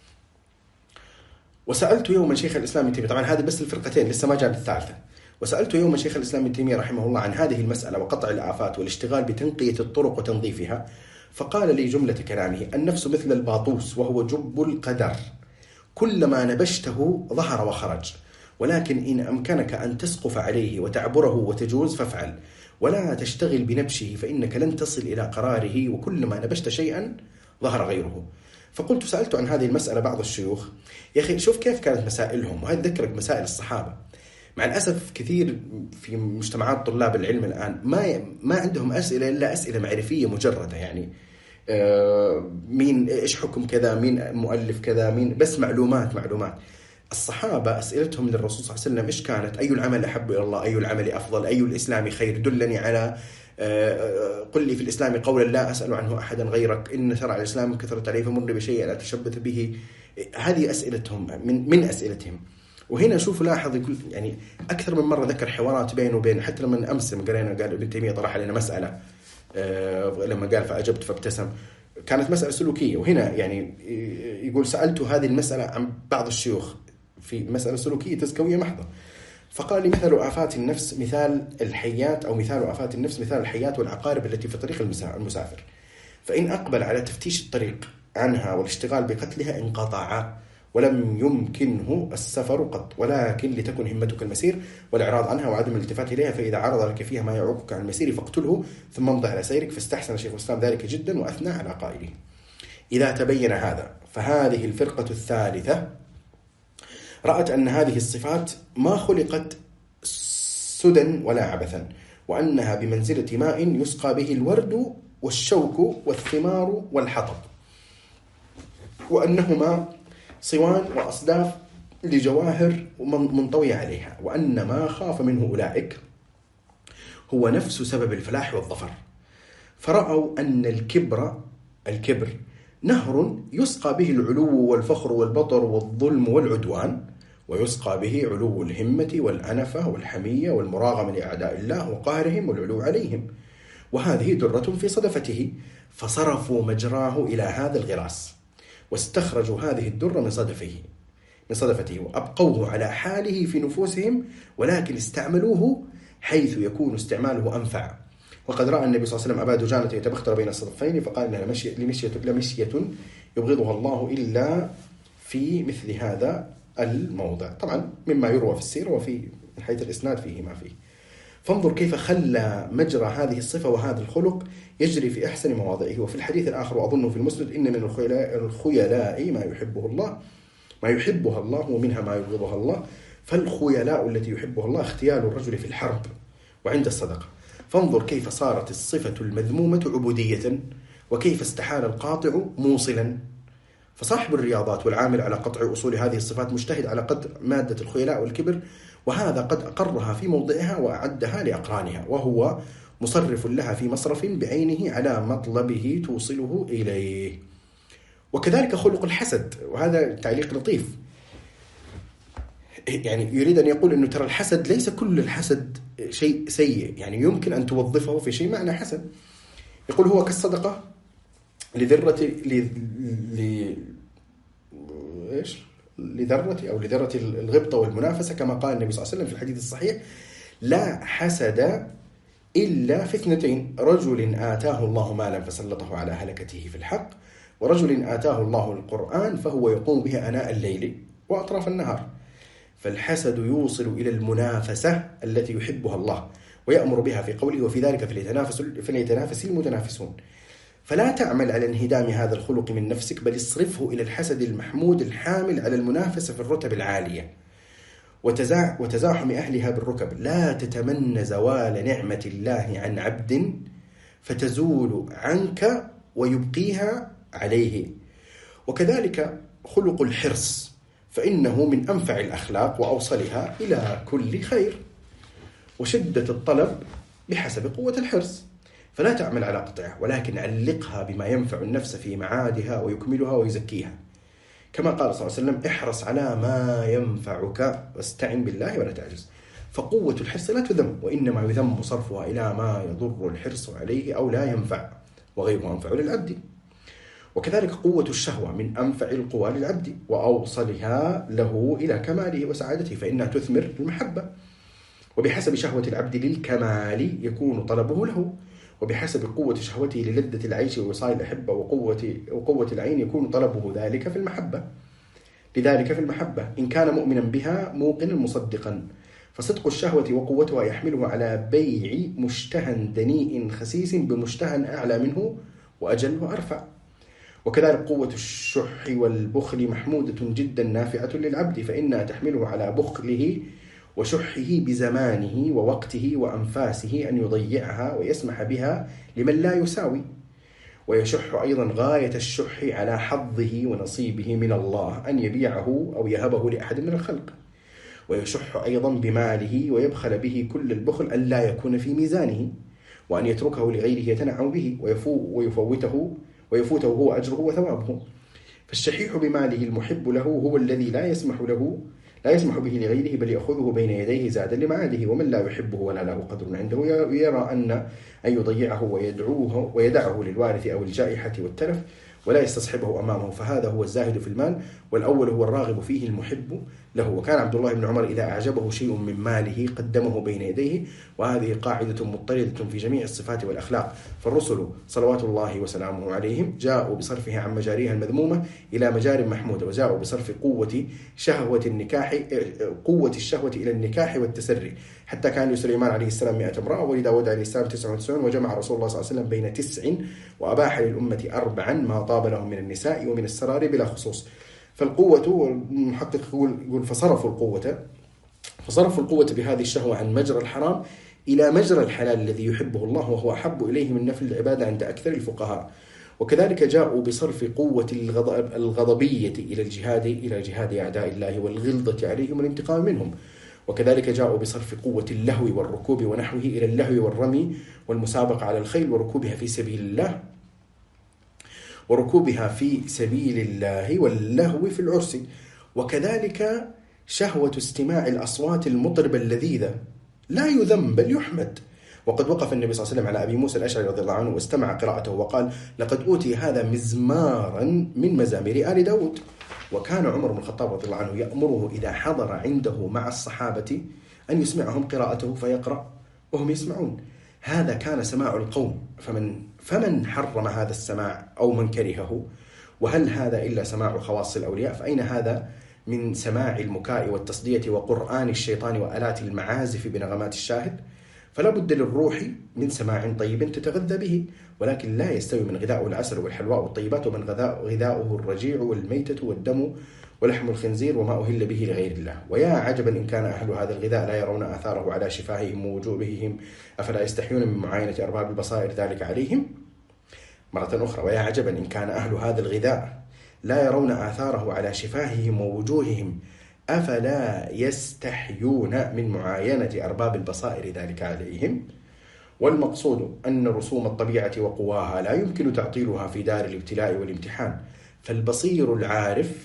وسألت يوما شيخ الإسلام ابن تيمية، طبعا هذه بس الفرقتين لسه ما جاءت الثالثة، وسألت يوما شيخ الإسلام ابن تيمية رحمه الله عن هذه المسألة وقطع الآفات والاشتغال بتنقية الطرق وتنظيفها، فقال لي جملة كلامه: النفس مثل الباطوس وهو جب القدر، كلما نبشته ظهر وخرج، ولكن إن أمكنك أن تسقف عليه وتعبره وتجوز فافعل، ولا تشتغل بنبشه فإنك لن تصل إلى قراره، وكلما نبشت شيئا ظهر غيره. فقلت سألت عن هذه المسألة بعض الشيوخ، يا أخي شوف كيف كانت مسائلهم، وهذا ذكرك مسائل الصحابة. مع الأسف كثير في مجتمعات طلاب العلم الآن ما ما عندهم أسئلة إلا أسئلة معرفية مجردة، يعني آه مين إيش حكم كذا، مين مؤلف كذا، مين، بس معلومات معلومات. الصحابة أسئلتهم للرسول صلى الله عليه وسلم إيش كانت؟ أي العمل أحب إلى الله؟ أي العمل أفضل؟ أي الإسلام خير؟ دلني على آه قل لي في الإسلام قولا لا أسأل عنه أحدا غيرك، إن شرع الإسلام كثرت عليه فمر بشيء لا تشبث به. هذه أسئلتهم من من أسئلتهم. وهنا شوفوا لاحظ يقول يعني أكثر من مرة ذكر حوارات بينه وبين، حتى لما أمس لما قرينا قال ابن تيمية طرح علينا مسألة آه لما قال فأجبت فابتسم، كانت مسألة سلوكية. وهنا يعني يقول سألت هذه المسألة عن بعض الشيوخ في مسألة سلوكية تزكوية محضة، فقال لي مثل آفات النفس مثال الحيات، أو مثال آفات النفس مثال الحيات والعقارب التي في طريق المسافر، فإن أقبل على تفتيش الطريق عنها والاشتغال بقتلها انقطع ولم يمكنه السفر قط، ولكن لتكن همتك المسير والإعراض عنها وعدم الالتفات إليها، فإذا عرض لك فيها ما يعوقك عن المسير فاقتله ثم امضي على سيرك. فاستحسن شيخ الإسلام ذلك جدا وأثنى على قائله. إذا تبين هذا فهذه الفرقة الثالثة رأت أن هذه الصفات ما خلقت سدى ولا عبثا، وأنها بمنزلة ماء يسقى به الورد والشوك والثمار والحطب، وأنهما صوان وأصداف لجواهر منطوية عليها، وأن ما خاف منه أولئك هو نفس سبب الفلاح والظفر. فرأوا أن الكبر الكبر نهر يسقى به العلو والفخر والبطر والظلم والعدوان، ويسقى به علو الهمة والأنفة والحمية والمراغمة لأعداء الله وقهرهم والعلو عليهم، وهذه درة في صدفته، فصرفوا مجراه إلى هذا الغراس واستخرجوا هذه الدرة من صدفه من صدفته وأبقوه على حاله في نفوسهم، ولكن استعملوه حيث يكون استعماله أنفع. وقد رأى النبي صلى الله عليه وسلم أبا دجانة يتبختر بين الصدفين فقال إنها لمشية, لمشية, لمشية يبغضها الله إلا في مثل هذا الموضع. طبعا مما يروى في السيرة وفي من حيث الإسناد فيه ما فيه. فانظر كيف خلى مجرى هذه الصفة وهذا الخلق يجري في أحسن مواضعه. وفي الحديث الآخر وأظنه في المسند: إن من الخيلاء, الخيلاء ما يحبه الله ما يحبها الله ومنها ما يبغضها الله. فالخيلاء التي يحبها الله اختيال الرجل في الحرب وعند الصدقة. فانظر كيف صارت الصفة المذمومة عبودية، وكيف استحال القاطع موصلا. فصاحب الرياضات والعامل على قطع أصول هذه الصفات مجتهد على قدر مادة الخيلاء والكبر، وهذا قد أقرها في موضعها وأعدها لأقرانها، وهو مصرف لها في مصرف بعينه على مطلبه توصله إليه. وكذلك خلق الحسد، وهذا تعليق لطيف، يعني يريد أن يقول أنه ترى الحسد ليس كل الحسد شيء سيء، يعني يمكن أن توظفه في شيء معنى حسن. يقول هو كالصدقة لذرة ل... ل... إيش؟ لذرة أو لذرة الغبطة والمنافسة، كما قال النبي صلى الله عليه وسلم في الحديث الصحيح: لا حسد إلا في اثنتين، رجل آتاه الله مالا فسلطه على هلكته في الحق، ورجل آتاه الله القرآن فهو يقوم به آناء الليل وأطراف النهار. فالحسد يوصل إلى المنافسة التي يحبها الله ويأمر بها في قوله: وفي ذلك فليتنافس فليتنافس المتنافسون. فلا تعمل على انهدام هذا الخلق من نفسك، بل اصرفه إلى الحسد المحمود الحامل على المنافسة في الرتب العالية وتزاحم أهلها بالركب. لا تتمنى زوال نعمة الله عن عبد فتزول عنك ويبقيها عليه. وكذلك خلق الحرص، فإنه من أنفع الأخلاق وأوصلها إلى كل خير. وشدة الطلب بحسب قوة الحرص، فلا تعمل على قطعها، ولكن علقها بما ينفع النفس في معادها ويكملها ويزكيها، كما قال صلى الله عليه وسلم: احرص على ما ينفعك واستعن بالله ولا تعجز. فقوة الحرص لا تذم، وإنما يذم صرفها إلى ما يضر الحرص عليه أو لا ينفع، وغيره أنفع للعبد. وكذلك قوة الشهوة من أنفع القوى للعبد وأوصلها له إلى كماله وسعادته، فإنها تثمر المحبة. وبحسب شهوة العبد للكمال يكون طلبه له، وبحسب قوة شهوته للذة العيش ووصال الأحبة وقوة, وقوة العين يكون طلبه ذلك في المحبة لذلك في المحبة إن كان مؤمنا بها موقنا مصدقا. فصدق الشهوة وقوتها يحمله على بيع مشتهى دنيء خسيس بمشتهى أعلى منه وأجل وأرفع. وكذلك قوة الشح والبخل محمودة جدا نافعة للعبد، فإنها تحمله على بخله وشحه بزمانه ووقته وأنفاسه أن يضيعها ويسمح بها لمن لا يساوي. ويشح أيضا غاية الشح على حظه ونصيبه من الله أن يبيعه أو يهبه لأحد من الخلق. ويشح أيضا بماله ويبخل به كل البخل أن لا يكون في ميزانه، وأن يتركه لغيره يتنعم به ويفوته ويفوته هو أجره وثوابه. فالشحيح بماله المحب له هو الذي لا يسمح له لا يسمح به لغيره، بل يأخذه بين يديه زادا لمعاده. ومن لا يحبه ولا له قدر عنده يرى أن أن يضيعه ويدعوه ويدعه للوارث أو الجائحة والتلف ولا يستصحبه أمامه، فهذا هو الزاهد في المال، والأول هو الراغب فيه المحب له. وكان عبد الله بن عمر إذا أعجبه شيء من ماله قدمه بين يديه، وهذه قاعدة مضطردة في جميع الصفات والأخلاق. فالرسل صلوات الله وسلامه عليهم جاءوا بصرفها عن مجاريها المذمومة إلى مجار محمودة، وجاءوا بصرف قوة شهوة النكاح قوة الشهوة إلى النكاح والتسري، حتى كان لسليمان عليه السلام مئة امرأة ولداود عليه السلام تسعة وتسعون، وجمع رسول الله صلى الله عليه وسلم بين تسع وأباح للأمة أربعا ما طاب لهم من النساء ومن السرار بلا خصوص. فالقوة، والمحقق يقول فصرفوا القوة فصرفوا القوة بهذه الشهوة عن مجرى الحرام إلى مجرى الحلال الذي يحبه الله، وهو أحب إليه من نفل العبادة عند أكثر الفقهاء. وكذلك جاءوا بصرف قوة الغضبية إلى الجهاد إلى جهاد أعداء الله والغلظة عليهم والانتقام منهم. وكذلك جاءوا بصرف قوة اللهو والركوب ونحوه إلى اللهو والرمي والمسابقة على الخيل وركوبها في سبيل الله وركوبها في سبيل الله واللهو في العرس. وكذلك شهوة استماع الأصوات المطربة اللذيذة لا يذم بل يحمد. وقد وقف النبي صلى الله عليه وسلم على أبي موسى الأشعري رضي الله عنه واستمع قراءته وقال: لقد أوتي هذا مزمارا من مزامير آل داود. وكان عمر بن الخطاب رضي الله عنه يأمره إذا حضر عنده مع الصحابة أن يسمعهم قراءته فيقرأ وهم يسمعون. هذا كان سماع القوم، فمن, فمن حرم هذا السماع أو من كرهه؟ وهل هذا إلا سماع خواص الأولياء؟ فأين هذا من سماع المكاء والتصدية وقرآن الشيطان وآلات المعازف بنغمات الشاهد؟ فلا بد للروح من سماع طيب تتغذى به، ولكن لا يستوي من غذاء العسل والحلواء والطيبات، ومن غذاء غذاؤه الرجيع والميتة والدم ولحم الخنزير وما أهل به لغير الله. ويا عجبا إن كان أهل هذا الغذاء لا يرون آثاره على شفاههم ووجوههم أفلا يستحيون من معاينة أرباب البصائر ذلك عليهم. مرة أخرى، ويا عجبا إن كان أهل هذا الغذاء لا يرون آثاره على شفاههم ووجوههم أفلا يستحيون من معاينة أرباب البصائر ذلك عليهم. والمقصود أن رسوم الطبيعة وقواها لا يمكن تعطيلها في دار الابتلاء والامتحان، فالبصير العارف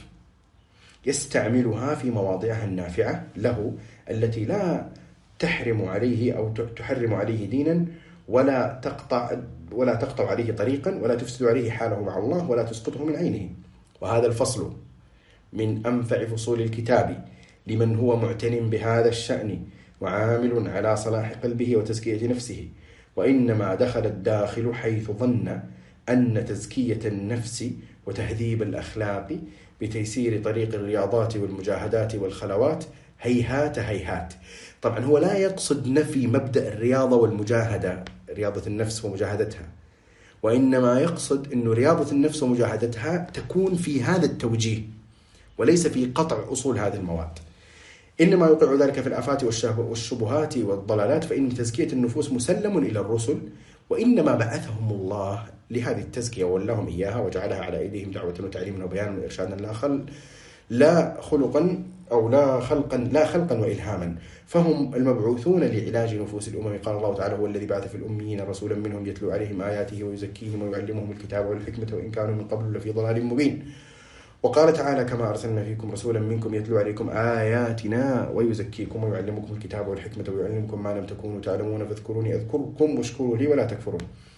يستعملها في مواضعها النافعة له التي لا تحرم عليه أو تحرم عليه دينا ولا تقطع ولا تقطع عليه طريقا ولا تفسد عليه حاله مع الله ولا تسقطه من عينه. وهذا الفصل من أنفع فصول الكتاب لمن هو معتن بهذا الشأن وعامل على صلاح قلبه وتزكية نفسه، وإنما دخل الداخل حيث ظن أن تزكية النفس وتهذيب الأخلاق بتيسير طريق الرياضات والمجاهدات والخلوات هيهات هيهات. طبعا هو لا يقصد نفي مبدأ الرياضة والمجاهدة، رياضة النفس ومجاهدتها، وإنما يقصد أن رياضة النفس ومجاهدتها تكون في هذا التوجيه وليس في قطع أصول هذه المواد. إنما يوقع ذلك في الآفات والشبهات والضلالات، فإن تزكية النفوس مسلم إلى الرسل، وإنما بعثهم الله لهذه التزكية وولاهم إياها وجعلها على أيديهم دعوة وتعليما وبيانا وإرشادا لا خل لا خلقا أو لا خلقا لا خلقا وإلهاما، فهم المبعوثون لعلاج نفوس الأمم. قال الله تعالى: هو الذي بعث في الأميين رسولا منهم يتلو عليهم آياته ويزكيهم ويعلمهم الكتاب والحكمة وإن كانوا من قبل لفي ضلال مبين. وقال تعالى: كما أرسلنا فيكم رسولا منكم يتلو عليكم آياتنا ويزكيكم ويعلمكم الكتاب والحكمة ويعلمكم ما لم تكونوا تعلمون فاذكروني أذكركم واشكروا لي ولا تكفرون.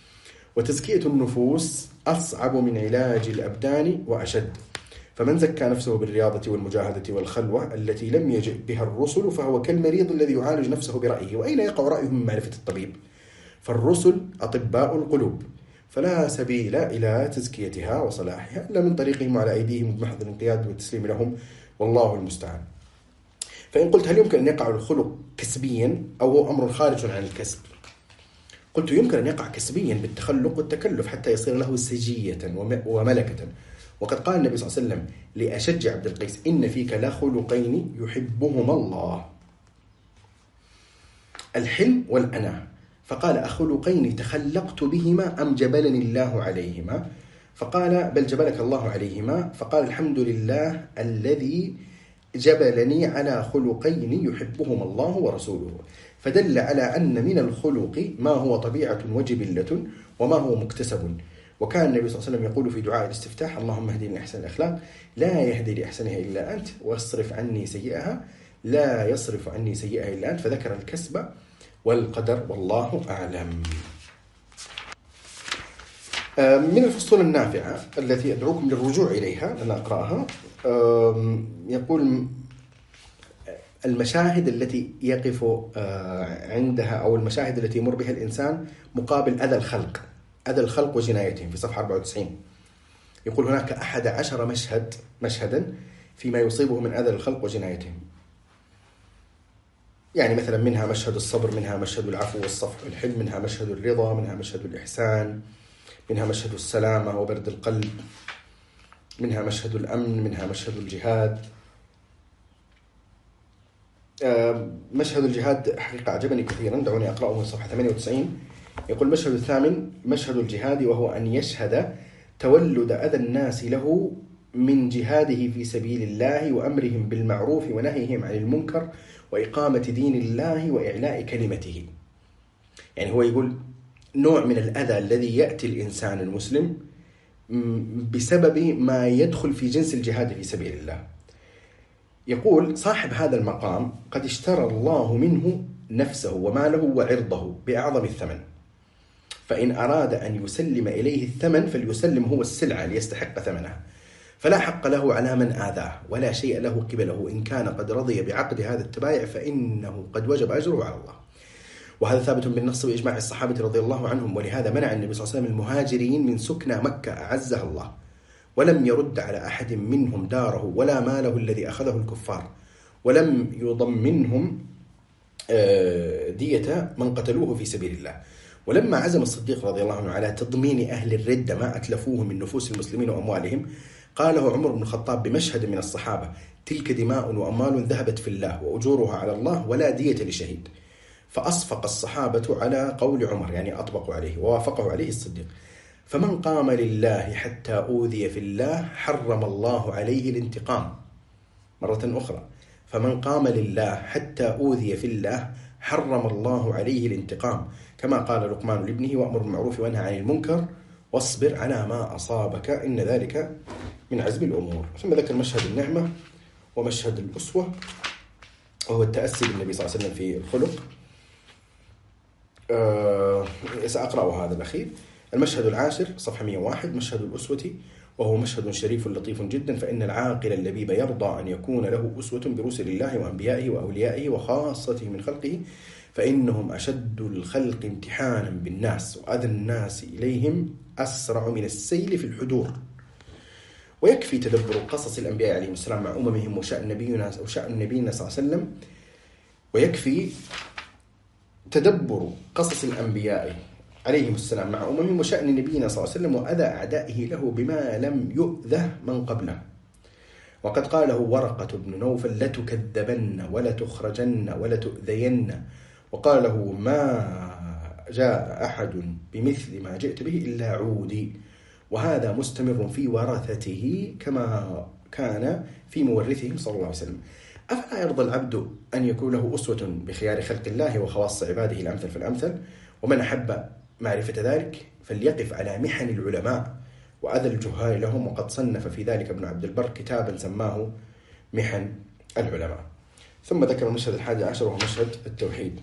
وتزكية النفوس أصعب من علاج الأبدان وأشد، فمن زكى نفسه بالرياضة والمجاهدة والخلوة التي لم يجئ بها الرسل فهو كالمريض الذي يعالج نفسه برأيه. وأين يقع رأيه من معرفة الطبيب؟ فالرسل أطباء القلوب، فلا سبيل إلى تزكيتها وصلاحها إلا من طريقهم على أيديهم بمحض الانقياد والتسليم لهم، والله المستعان. فإن قلت: هل يمكن أن يقع الخلق كسبيا أو هو أمر خارج عن الكسب؟ قلت: يمكن أن يقع كسبيا بالتخلق والتكلف حتى يصير له سجية وملكة. وقد قال النبي صلى الله عليه وسلم لأشج عبد القيس: إن فيك لخلقين يحبهما الله، الحلم والأناة. فقال: أخلقين تخلقت بهما أم جبلني الله عليهما؟ فقال: بل جبلك الله عليهما. فقال: الحمد لله الذي جبلني على خلقين يحبهما الله ورسوله. فدل على أن من الخلق ما هو طبيعة وجبلة وما هو مكتسب. وكان النبي صلى الله عليه وسلم يقول في دعاء الاستفتاح: اللهم اهدني لأحسن الأخلاق لا يهدي لأحسنها إلا أنت واصرف عني سيئها لا يصرف عني سيئها إلا أنت. فذكر الكسب والقدر والله أعلم. من الفصول النافعة التي أدعوكم للرجوع إليها لأن أقرأها، يقول: المشاهد التي يقف عندها أو المشاهد التي يمر بها الإنسان مقابل أذى الخلق أذى الخلق وجنايتهم، في صفحة أربعة وتسعين يقول: هناك أحد عشر مشهد مشهدا فيما يصيبه من أذى الخلق وجنايتهم. يعني مثلا منها مشهد الصبر، منها مشهد العفو والصفح والحلم، منها مشهد الرضا، منها مشهد الإحسان، منها مشهد السلامة وبرد القلب، منها مشهد الأمن، منها مشهد الجهاد. مشهد الجهاد حقيقة أعجبني كثيرا، دعوني أقرأه من صفحة ثمانية وتسعين. يقول: المشهد الثامن مشهد الجهاد، وهو أن يشهد تولد أذى الناس له من جهاده في سبيل الله وأمرهم بالمعروف ونهيهم عن المنكر وإقامة دين الله وإعلاء كلمته. يعني هو يقول نوع من الأذى الذي يأتي الإنسان المسلم بسبب ما يدخل في جنس الجهاد في سبيل الله. يقول: صاحب هذا المقام قد اشترى الله منه نفسه وماله وعرضه بأعظم الثمن، فإن أراد أن يسلم إليه الثمن فليسلم هو السلعة ليستحق ثمنها، فلا حق له على من آذاه ولا شيء له قبله. إن كان قد رضي بعقد هذا التبايع فإنه قد وجب أجره على الله. وهذا ثابت بالنص وإجماع الصحابة رضي الله عنهم. ولهذا منع النبي صلى الله عليه وسلم المهاجرين من سكنى مكة أعزها الله، ولم يرد على أحد منهم داره ولا ماله الذي أخذه الكفار، ولم يضمنهم دية من قتلوه في سبيل الله. ولما عزم الصديق رضي الله عنه على تضمين أهل الردة ما أتلفوه من نفوس المسلمين وأموالهم، قاله عمر بن الخطاب بمشهد من الصحابة: تلك دماء وأموال ذهبت في الله وأجورها على الله ولا دية لشهيد. فأصفق الصحابة على قول عمر، يعني أطبقوا عليه ووافقه عليه الصديق: فمن قام لله حتى أوذي في الله حرم الله عليه الانتقام. مرة أخرى: فمن قام لله حتى أوذي في الله حرم الله عليه الانتقام، كما قال لقمان لابنه: وأمر بالمعروف وانهى عن المنكر واصبر على ما أصابك إن ذلك من عزم الأمور. ثم ذكر مشهد النعمة ومشهد الأسوة، وهو التأسي بالنبي صلى الله عليه وسلم في الخلق. أه سأقرأ هذا الأخير. المشهد العاشر صفحة مئة وواحد: مشهد الأسوة، وهو مشهد شريف لطيف جدا، فإن العاقل اللبيب يرضى أن يكون له أسوة برسل الله وأنبيائه وأوليائه وخاصته من خلقه، فإنهم أشد الخلق امتحانا بالناس، وأذى الناس إليهم أسرع من السيل في الحدور. ويكفي تدبر قصص الأنبياء عليهم السلام مع أممهم وشأن نبينا وشأن نبينا صلى الله عليه وسلم ويكفي تدبر قصص الأنبياء عليهم السلام مع أممهم وشأن نبينا صلى الله عليه وسلم وأذى أعدائه له بما لم يؤذه من قبله. وقد قاله ورقة بن نوفل: لتكذبن ولتخرجن ولتؤذين. وقال له: ما جاء أحد بمثل ما جئت به إلا عودي. وهذا مستمر في ورثته كما كان في مورثهم صلى الله عليه وسلم. أفلا يرضى العبد أن يكون له أسوة بخيار خلق الله وخواص عباده الأمثل فالأمثل؟ ومن أحب معرفة ذلك فليقف على محن العلماء وأذى الجهال لهم، وقد صنف في ذلك ابن عبد البر كتابا سماه محن العلماء. ثم ذكر المشهد الحادي عشر وهو مشهد التوحيد.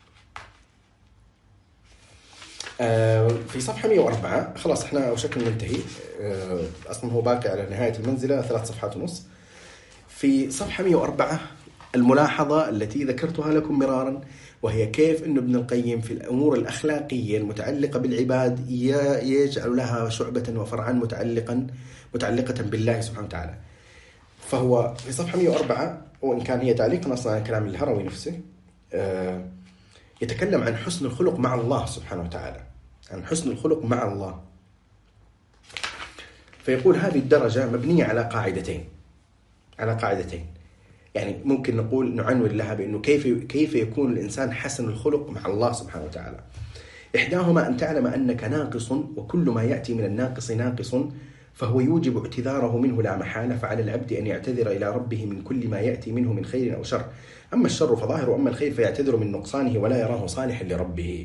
في صفحة مئة وأربعة، خلاص احنا وشكل منتهي، أصلا هو باقي على نهاية المنزلة ثلاث صفحات ونص. في صفحة مئة وأربعة الملاحظة التي ذكرتها لكم مرارا، وهي كيف أن ابن القيم في الأمور الأخلاقية المتعلقة بالعباد يجعل لها شعبة وفرعا متعلقا متعلقة بالله سبحانه وتعالى. فهو في صفحة مئة وأربعة، وإن كان هي تعليقا أصلا عن كلام الهروي نفسه، يتكلم عن حسن الخلق مع الله سبحانه وتعالى، عن حسن الخلق مع الله. فيقول: هذه الدرجة مبنية على قاعدتين على قاعدتين يعني ممكن نقول نعنون لها بأنه كيف كيف يكون الإنسان حسن الخلق مع الله سبحانه وتعالى. إحداهما أن تعلم أنك ناقص، وكل ما يأتي من الناقص ناقص، فهو يوجب اعتذاره منه لا محالة، فعلى العبد أن يعتذر إلى ربه من كل ما يأتي منه من خير أو شر. أما الشر فظاهر، وأما الخير فيعتذر من نقصانه ولا يراه صالحا لربه،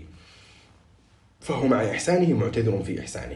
فهو مع إحسانه معتذر في إحسانه.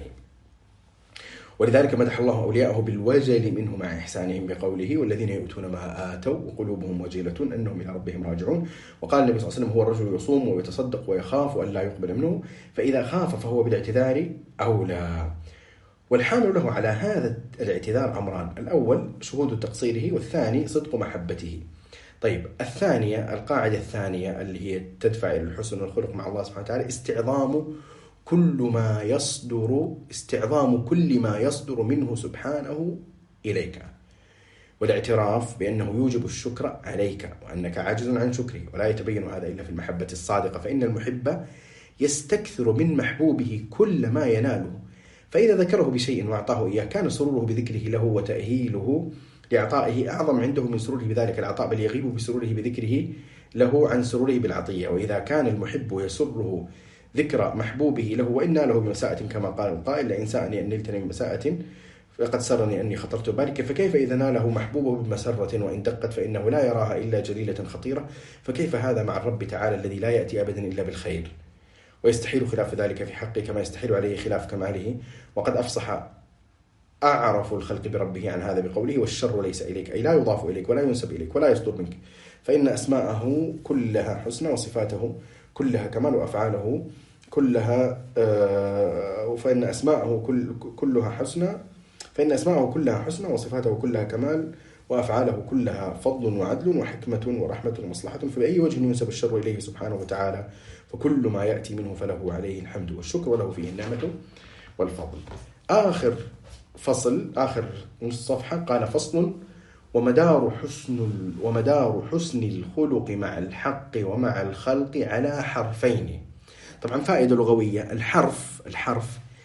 ولذلك مدح الله أولياءه بالوجل منه مع إحسانهم بقوله: والذين يؤتون ما آتوا وقلوبهم وجلة أنهم إلى ربهم راجعون. وقال النبي صلى الله عليه وسلم: هو الرجل يصوم ويتصدق ويخاف أن لا يقبل منه، فإذا خاف فهو بالاعتذار أولى. والحامل له على هذا الاعتذار أمران: الأول شهود تقصيره، والثاني صدق محبته. طيب، الثانية، القاعدة الثانية اللي هي تدفع إلى الحسن والخلق مع الله سبحانه وتعالى: استعظام كل ما يصدر استعظام كل ما يصدر منه سبحانه إليك، والاعتراف بأنه يوجب الشكر عليك وأنك عاجز عن شكره، ولا يتبين هذا إلا في المحبة الصادقة، فإن المحب يستكثر من محبوبه كل ما يناله، فإذا ذكره بشيء وأعطاه إياه كان سروره بذكره له وتأهيله لإعطائه أعظم عنده من سروره بذلك العطاء، بل يغيب بسروره بذكره له عن سروره بالعطية. وإذا كان المحب يسره ذكر محبوبه له وإن له بمساءة، كما قال القائل: لئن ساءني أن نلتني بمساءة فقد سرني أني خطرت بالك، فكيف إذا ناله محبوبه بمسرة وإن دقت فإنه لا يراها إلا جليلة خطيرة، فكيف هذا مع الرب تعالى الذي لا يأتي أبدا إلا بالخير، ويستحيل خلاف ذلك في حقه كما يستحيل عليه خلاف كماله. وقد أفصح أعرف الخلق بربه عن هذا بقوله: والشر ليس إليك، أي لا يضاف إليك ولا ينسب إليك ولا يصدر منك، فإن أسماءه كلها حسنى وصفاته كلها كمال وأفعاله كلها آه فإن أسماءه كل كلها حسنى فإن أسماءه كلها حسنى وصفاته كلها كمال وأفعاله كلها فضل وعدل وحكمة ورحمة ومصلحة، فبأي وجه ينسب الشر إليه سبحانه وتعالى؟ فكل ما يأتي منه فله عليه الحمد والشكر، وله فيه النعمة والفضل. آخر فصل، آخر نص صفحة، قال: فصل: ومدار حسن ومدار حسن الخلق مع الحق ومع الخلق على حرفين. طبعا فائدة لغوية: الحرف الحرف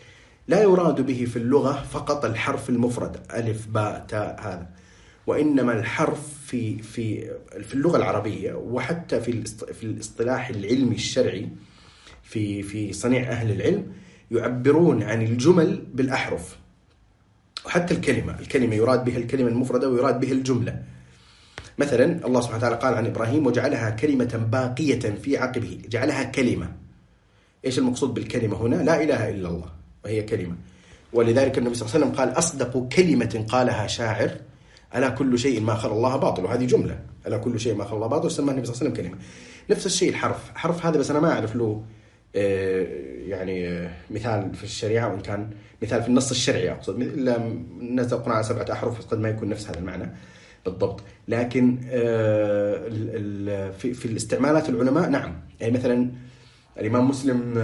لا يراد به في اللغة فقط الحرف المفرد ألف باء تاء هذا، وإنما الحرف في في في اللغة العربية وحتى في في الاصطلاح العلمي الشرعي في في صنيع أهل العلم يعبرون عن الجمل بالأحرف. وحتى الكلمة الكلمة يراد بها الكلمة المفردة ويراد بها الجملة. مثلا الله سبحانه وتعالى قال عن إبراهيم وجعلها كلمة باقية في عقبه، جعلها كلمة. إيش المقصود بالكلمة هنا؟ لا إله إلا الله، وهي كلمة. ولذلك النبي صلى الله عليه وسلم قال أصدق كلمة قالها شاعر ألا كل شيء ما خلى الله باطل، وهذه جملة، ألا كل شيء ما خلى الله باطل، سماه النبي صلى الله عليه وسلم كلمة. نفس الشيء الحرف، حرف هذا بس أنا ما أعرف له يعني مثال في الشريعة، وإن كان مثال في النص الشرعي أقصد، إلا نزل القرآن على سبعة أحرف قد ما يكون نفس هذا المعنى بالضبط. لكن في في الاستعمالات العلماء نعم، يعني مثلا الإمام مسلم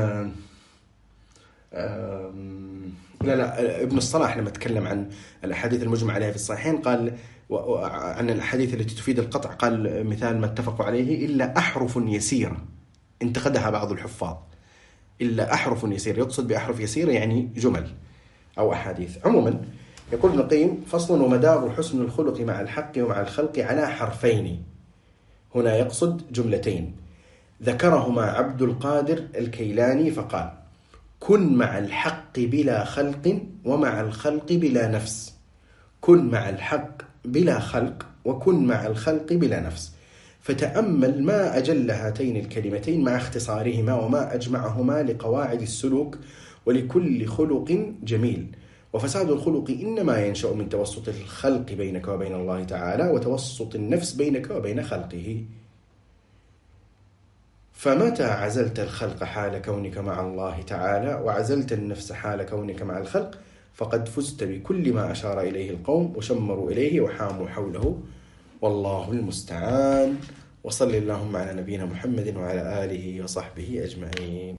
لا لا ابن الصلاح لما تكلم عن الأحاديث المجمع عليها في الصحيحين قال عن الأحاديث التي تفيد القطع، قال مثال ما اتفقوا عليه إلا أحرف يسيرة انتقدها بعض الحفاظ، إلا أحرف يسيرة، يقصد بأحرف يسيرة يعني جمل أو أحاديث. عموما يقول ابن القيم فصل ومدار حسن الخلق مع الحق ومع الخلق على حرفين، هنا يقصد جملتين ذكرهما عبد القادر الكيلاني فقال كن مع الحق بلا خلق ومع الخلق بلا نفس، كن مع الحق بلا خلق وكن مع الخلق بلا نفس. فتأمل ما أجل هاتين الكلمتين مع اختصارهما وما أجمعهما لقواعد السلوك ولكل خلق جميل. وفساد الخلق إنما ينشأ من توسط الخلق بينك وبين الله تعالى وتوسط النفس بينك وبين خلقه. فمتى عزلت الخلق حال كونك مع الله تعالى وعزلت النفس حال كونك مع الخلق فقد فزت بكل ما أشار إليه القوم وشمروا إليه وحاموا حوله، والله المستعان. وصل اللهم على نبينا محمد وعلى آله وصحبه أجمعين.